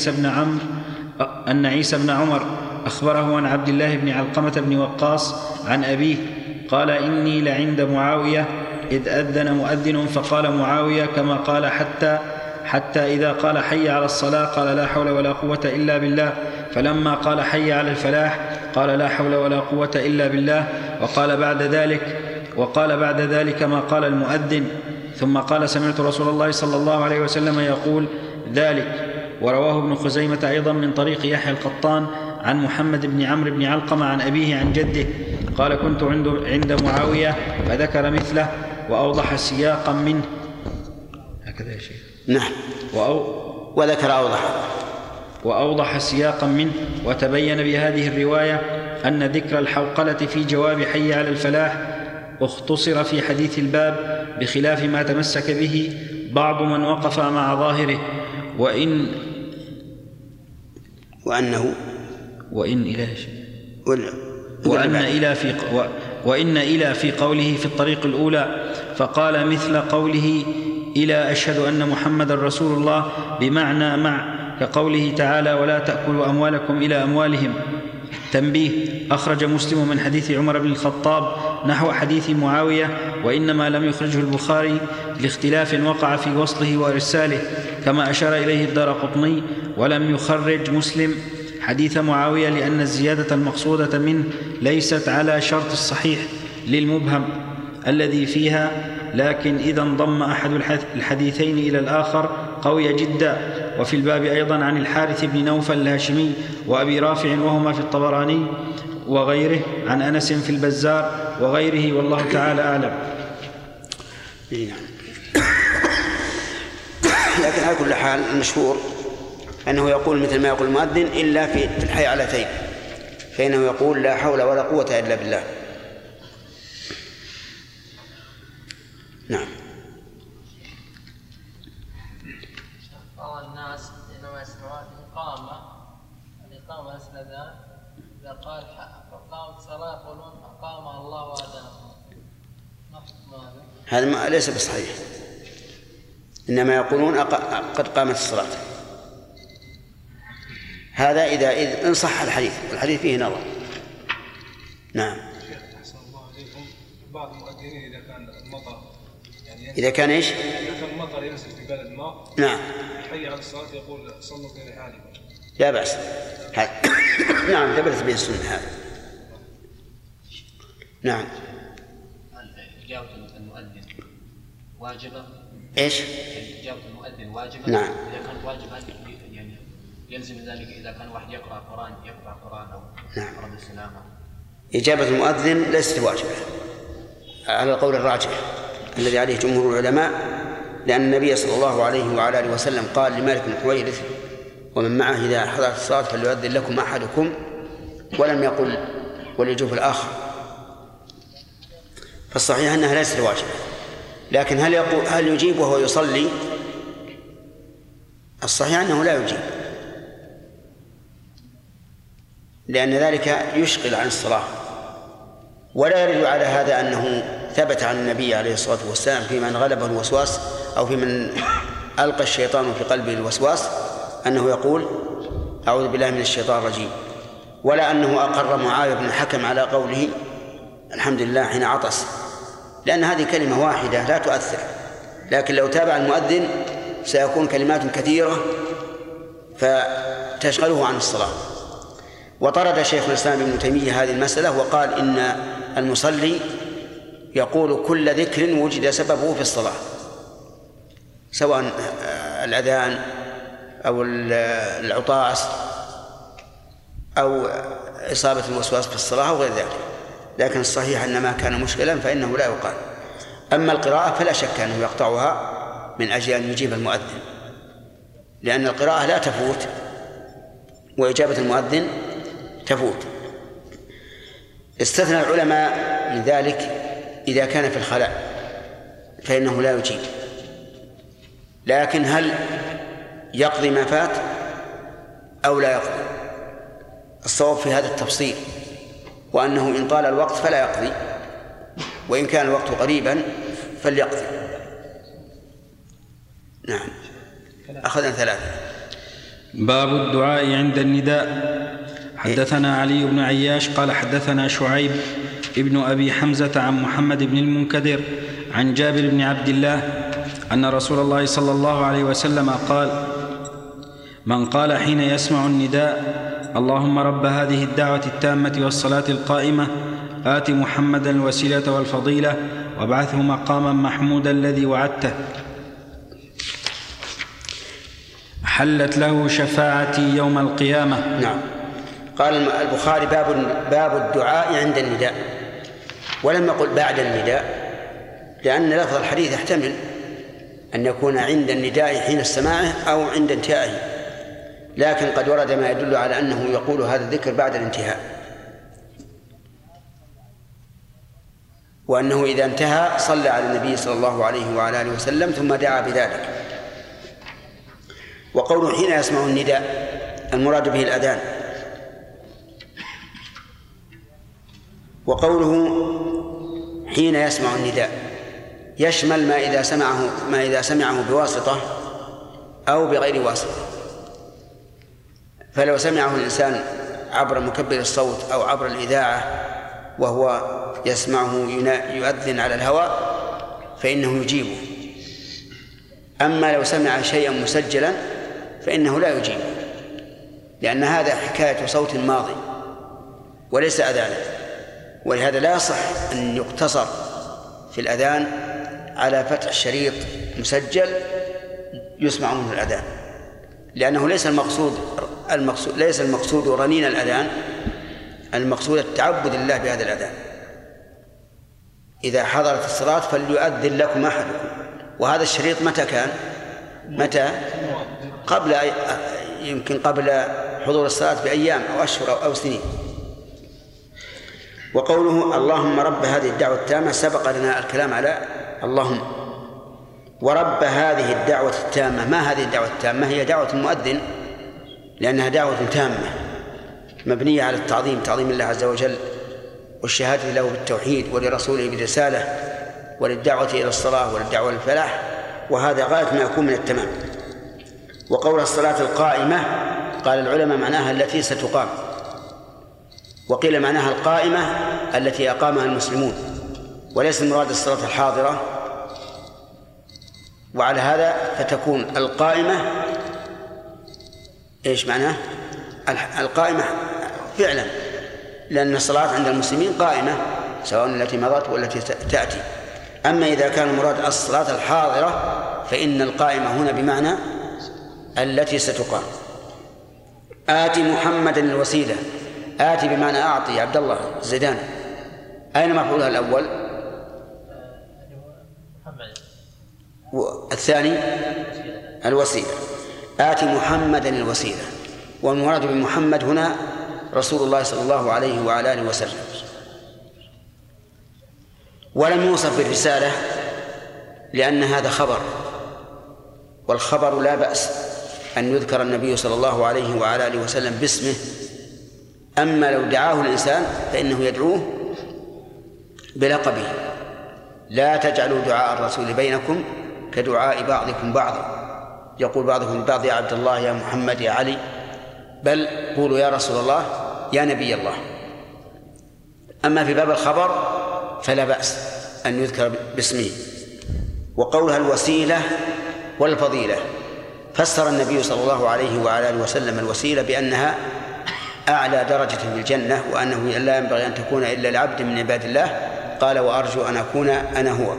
أن عيسى بن عمر أخبره عن عبد الله بن علقمة بن وقاص عن أبيه قال إني لعند معاوية إذ أذن مؤذن فقال معاوية كما قال حتى إذا قال حي على الصلاة قال لا حول ولا قوة إلا بالله، فلما قال حي على الفلاح قال لا حول ولا قوة إلا بالله، وقال بعد ذلك ما قال المؤذن، ثم قال سمعت رسول الله صلى الله عليه وسلم يقول ذلك. ورواه ابن خزيمة أيضا من طريق يحيى القطان عن محمد بن عمرو بن علقمة عن أبيه عن جده قال كنت عند معاوية فذكر مثله وأوضح سياقا منه. هكذا يا شيخ. نعم. وذكر وأوضح سياقا منه. وتبين بهذه الرواية أن ذكر الحوقلة في جواب حي على الفلاح اختصر في حديث الباب بخلاف ما تمسك به بعض من وقف مع ظاهره. وإن إلى في قوله في الطريق الأولى فقال مثل قوله إلى أشهد أن محمد رسول الله بمعنى مع، كقوله تعالى ولا تأكلوا أموالكم إلى أموالهم. تنبيه: أخرج مسلم من حديث عمر بن الخطاب نحو حديث معاوية، وإنما لم يخرجه البخاري لاختلاف وقع في وصله وإرساله كما أشار إليه الدارقطني، ولم يخرج مسلم حديث معاوية لأن الزيادة المقصودة منه ليست على شرط الصحيح للمبهم الذي فيها، لكن إذا انضم أحد الحديثين إلى الآخر قوي جدا. وفي الباب أيضا عن الحارث بن نوفل الهاشمي وأبي رافع وهما في الطبراني وغيره عن أنس في البزار وغيره، والله تعالى أعلم. لكن على كل حال المشهور أنه يقول مثل ما يقول المؤذن إلا في الحيعلتين، فإنه يقول لا حول ولا قوة إلا بالله. نعم. بعض الناس حينما يسمعون الإقامة أسند إذا قال أقامت الصلاة يقولون أقام الله وأذانه. هذا ليس بصحيح، إنما يقولون قد قامت الصلاة. هذا إذا إن صح الحديث فيه نظر. نعم. أحسن الله عليكم. بعض المؤذنين إذا كان المطر إذا كان إيش؟ إذا كان المطر ينزل في بلد ما، نعم، حي على الصلاة يقول صلوا في رحالكم. لا بأس. نعم، ثبتت به السنة هذا. نعم. إجابة المؤذن واجبة؟ إيش؟ إجابة المؤذن واجبة؟ نعم. إذا كانت واجبة يعني يلزم ذلك إذا كان واحد يقرأ قرآن أو رد السلامة. إجابة المؤذن ليست واجبة على القول الراجح الذي عليه جمهور العلماء، لأن النبي صلى الله عليه وعلى آله وسلم قال لمالك بن حويرث ومن معه إذا حضرت الصلاة فليؤذن لكم أحدكم، ولم يقل وليجوب الآخر. فالصحيح أنها ليست واجبة، لكن هل يجيب وهو يصلي؟ الصحيح أنه لا يجيب، لأن ذلك يشغل عن الصلاة. ولا يرد على هذا أنه ثبت عن النبي عليه الصلاة والسلام في من غلبه الوسواس أو في من ألقى الشيطان في قلبه الوسواس أنه يقول أعوذ بالله من الشيطان الرجيم، ولا أنه أقر معاوية بن الحكم على قوله الحمد لله حين عطس، لأن هذه كلمة واحدة لا تؤثر. لكن لو تابع المؤذن سيكون كلمات كثيرة فتشغله عن الصلاة. وطرد شيخ الإسلام ابن تيمية هذه المسألة وقال إن المصلي يقول كل ذكر وجد سببه في الصلاة، سواء الأذان أو العطاس أو إصابة الوسواس في الصلاة أو غير ذلك. لكن الصحيح أن ما كان مشكلا فإنه لا يقال. أما القراءة فلا شك أنه يقطعها من أجل أن يجيب المؤذن، لأن القراءة لا تفوت وإجابة المؤذن تفوت. استثنى العلماء من ذلك إذا كان في الخلاء فإنه لا يجيب، لكن هل يقضي ما فات أو لا يقضي؟ الصواب في هذا التفصيل، وأنه إن طال الوقت فلا يقضي، وإن كان الوقت قريبا فليقضي. نعم. أخذنا 3. باب الدعاء عند النداء. حدثنا علي بن عياش قال حدثنا شعيب ابن أبي حمزة عن محمد بن المنكدر عن جابر بن عبد الله أن رسول الله صلى الله عليه وسلم قال: من قال حين يسمع النداء: اللهم رب هذه الدعوة التامة والصلاة القائمة آت محمدا الوسيلة والفضيلة وابعثه مقاما محمودا الذي وعدته، حلت له شفاعتي يوم القيامة. نعم. قال البخاري: باب الدعاء عند النداء، ولم يقل بعد النداء، لأن لفظ الحديث يحتمل أن يكون عند النداء حين سماعه أو عند انتهائه، لكن قد ورد ما يدل على أنه يقول هذا الذكر بعد الانتهاء، وأنه إذا انتهى صلى على النبي صلى الله عليه وعلى آله وسلم ثم دعا بذلك. وقوله حين يسمع النداء المراد به الأذان، وقوله حين يسمع النداء يشمل ما إذا سمعه بواسطة أو بغير واسطة. فلو سمعه الإنسان عبر مكبر الصوت أو عبر الإذاعة وهو يسمعه يؤذن على الهواء فإنه يجيبه، أما لو سمع شيئا مسجلا فإنه لا يجيب، لأن هذا حكاية صوت ماضي وليس أذانا. ولهذا لا يصح أن يقتصر في الأذان على فتح شريط مسجل يسمع منه الأذان، لأنه ليس المقصود رنين الأذان، المقصود التعبد لله بهذا الأذان. إذا حضرت الصلاة فليؤذن لكم أحدكم. وهذا الشريط متى كان؟ يمكن قبل حضور الصلاة بأيام أو أشهر أو سنين. وقوله اللهم رب هذه الدعوة التامة سبق لنا الكلام على اللهم ورب هذه الدعوة التامة. ما هذه الدعوة التامة؟ هي دعوة المؤذن، لأنها دعوة تامة مبنية على التعظيم، تعظيم الله عز وجل، والشهادة له بالتوحيد ولرسوله بالرسالة وللدعوة إلى الصلاة وللدعوة للفلاح، وهذا غاية ما يكون من التمام. وقول الصلاة القائمة قال العلماء معناها التي ستقام، وقيل معناها القائمة التي أقامها المسلمون، وليس المراد الصلاة الحاضرة. وعلى هذا فتكون القائمة إيش معناه؟ القائمة فعلا، لأن الصلاة عند المسلمين قائمة سواء التي مضت والتي تأتي. أما إذا كان المراد الصلاة الحاضرة فإن القائمة هنا بمعنى التي ستقام. آتي محمدا الوسيلة، آتي بمعنى أعطي. عبد الله الزيدان، أين مفعولها الأول؟ والثاني الوسيلة. آتي محمدا الوسيلة، والمراد بمحمد هنا رسول الله صلى الله عليه وعلى آله وسلم. ولم يوصف بالرسالة لأن هذا خبر، والخبر لا بأس أن يذكر النبي صلى الله عليه وعلى آله وسلم باسمه. أما لو دعاه الإنسان فإنه يدعوه بلقبه. لا تجعلوا دعاء الرسول بينكم كدعاء بعضكم بعضا، يقول بعضكم لبعض يا عبد الله، يا محمد، يا علي، بل قولوا يا رسول الله، يا نبي الله. أما في باب الخبر فلا بأس أن يذكر باسمه. وقولها الوسيلة والفضيلة، فسر النبي صلى الله عليه وعلى آله وسلم الوسيلة بأنها أعلى درجة في الجنة، وأنه لا ينبغي أن تكون إلا لعبد من عباد الله، قال وأرجو أن أكون أنا هو.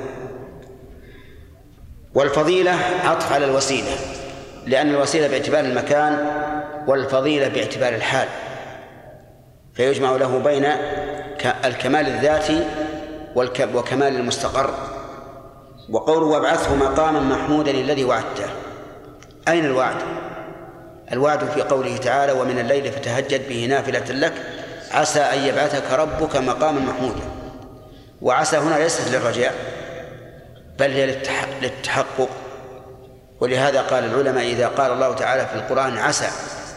والفضيلة عطف على الوسيلة، لأن الوسيلة باعتبار المكان والفضيلة باعتبار الحال، فيجمع له بين الكمال الذاتي وكمال المستقر. وقوله وابعثه مقاما محمودا الذي وعدته، أين الوعد؟ الوعد في قوله تعالى ومن الليل فتهجد به نافلة لك عسى أن يبعثك ربك مقاما محمودا. وعسى هنا ليست للرجاء بل هي للتحقق، ولهذا قال العلماء إذا قال الله تعالى في القرآن عسى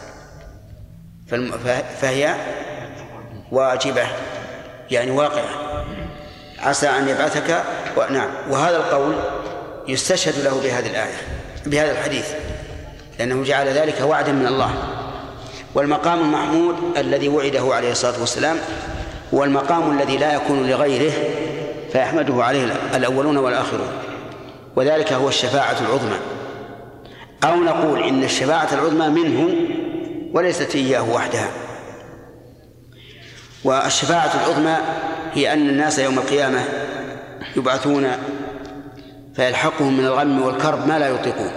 فهي واجبة يعني واقعة، عسى أن يبعثك نعم. وهذا القول يستشهد له بهذه الآية بهذا الحديث، لأنه جعل ذلك وعدا من الله. والمقام المحمود الذي وعده عليه الصلاة والسلام هو المقام الذي لا يكون لغيره فيحمده عليه الأولون والآخرون، وذلك هو الشفاعة العظمى، أو نقول إن الشفاعة العظمى منه وليست إياه وحدها. والشفاعة العظمى هي أن الناس يوم القيامة يبعثون فيلحقهم من الغم والكرب ما لا يطيقون،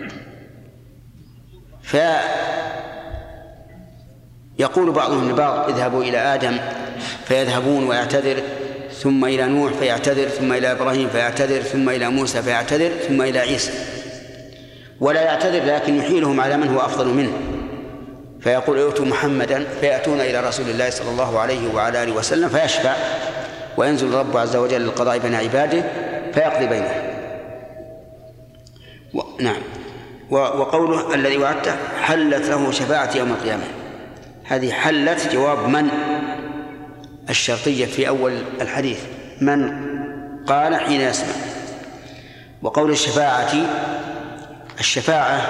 فيقول بعضهم لبعض اذهبوا إلى آدم فيذهبون ويعتذر، ثم إلى نوح فيعتذر، ثم إلى إبراهيم فيعتذر، ثم إلى موسى فيعتذر، ثم إلى عيسى، ولا يعتذر لكن يحيلهم على من هو أفضل منه، فيقول ائتوا محمدا فيأتون إلى رسول الله صلى الله عليه وعلى آله وسلم فيشفع، وينزل الرب عز وجل للقضاء بين عباده فيقضي بينهم. نعم. وقوله الذي وعدته حلت له شفاعة يوم القيامة، هذه حلت جواب من الشرطية في أول الحديث، من قال حين يسمع. وقول الشفاعة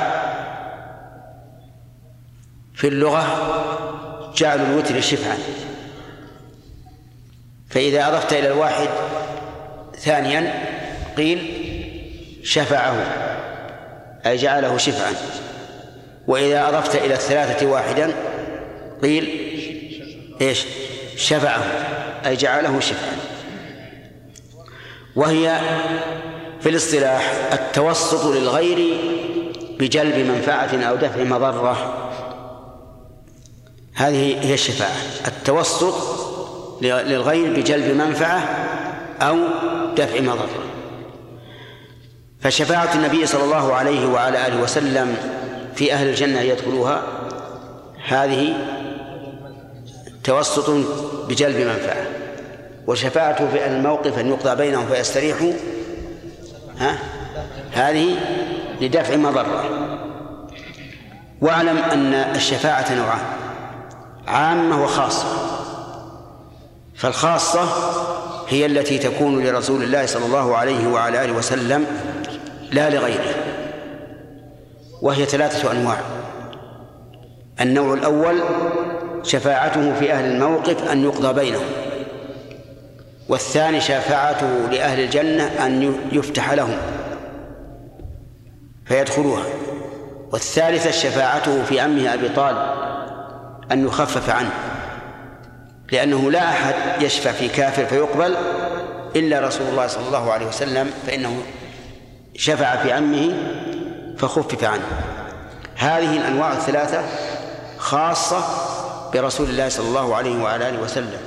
في اللغة جعل الوتر شفعا، فإذا أضفت إلى الواحد ثانيا قيل شفعه أي جعله شفعا، وإذا أضفت إلى الثلاثة واحدا قيل إيش؟ شفعه أي جعله شفعا. وهي في الاصطلاح التوسط للغير بجلب منفعة أو دفع مضرة، هذه هي الشفاعة، التوسط للغير بجلب منفعة أو دفع مضرة. فشفاعة النبي صلى الله عليه وعلى آله وسلم في أهل الجنة يدخلوها هذه توسط بجلب منفعة، وشفاعته في الموقف أن يقضى بينهم فيستريحوا هذه لدفع مضرة. واعلم أن الشفاعة نوعان، عامة وخاصة. فالخاصة هي التي تكون لرسول الله صلى الله عليه وعلى آله وسلم لا لغيره، وهي 3 أنواع. النوع الأول شفاعته في أهل الموقف أن يقضى بينهم، والثاني شفاعته لأهل الجنة أن يفتح لهم فيدخلوها، والثالثة شفاعته في عمه أبي طالب أن يخفف عنه، لأنه لا أحد يشفع في كافر فيقبل إلا رسول الله صلى الله عليه وسلم، فإنه شفع في عمه فخفف عنه. هذه الأنواع الثلاثة خاصة برسول الله صلى الله عليه وعلى آله وسلم،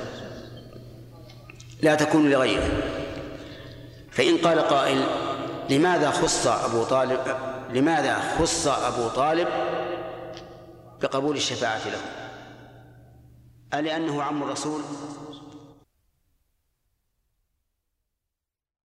لا تكون لغيره. فإن قال قائل لماذا خص أبو طالب بقبول الشفاعة له؟ ألأنه عم الرسول؟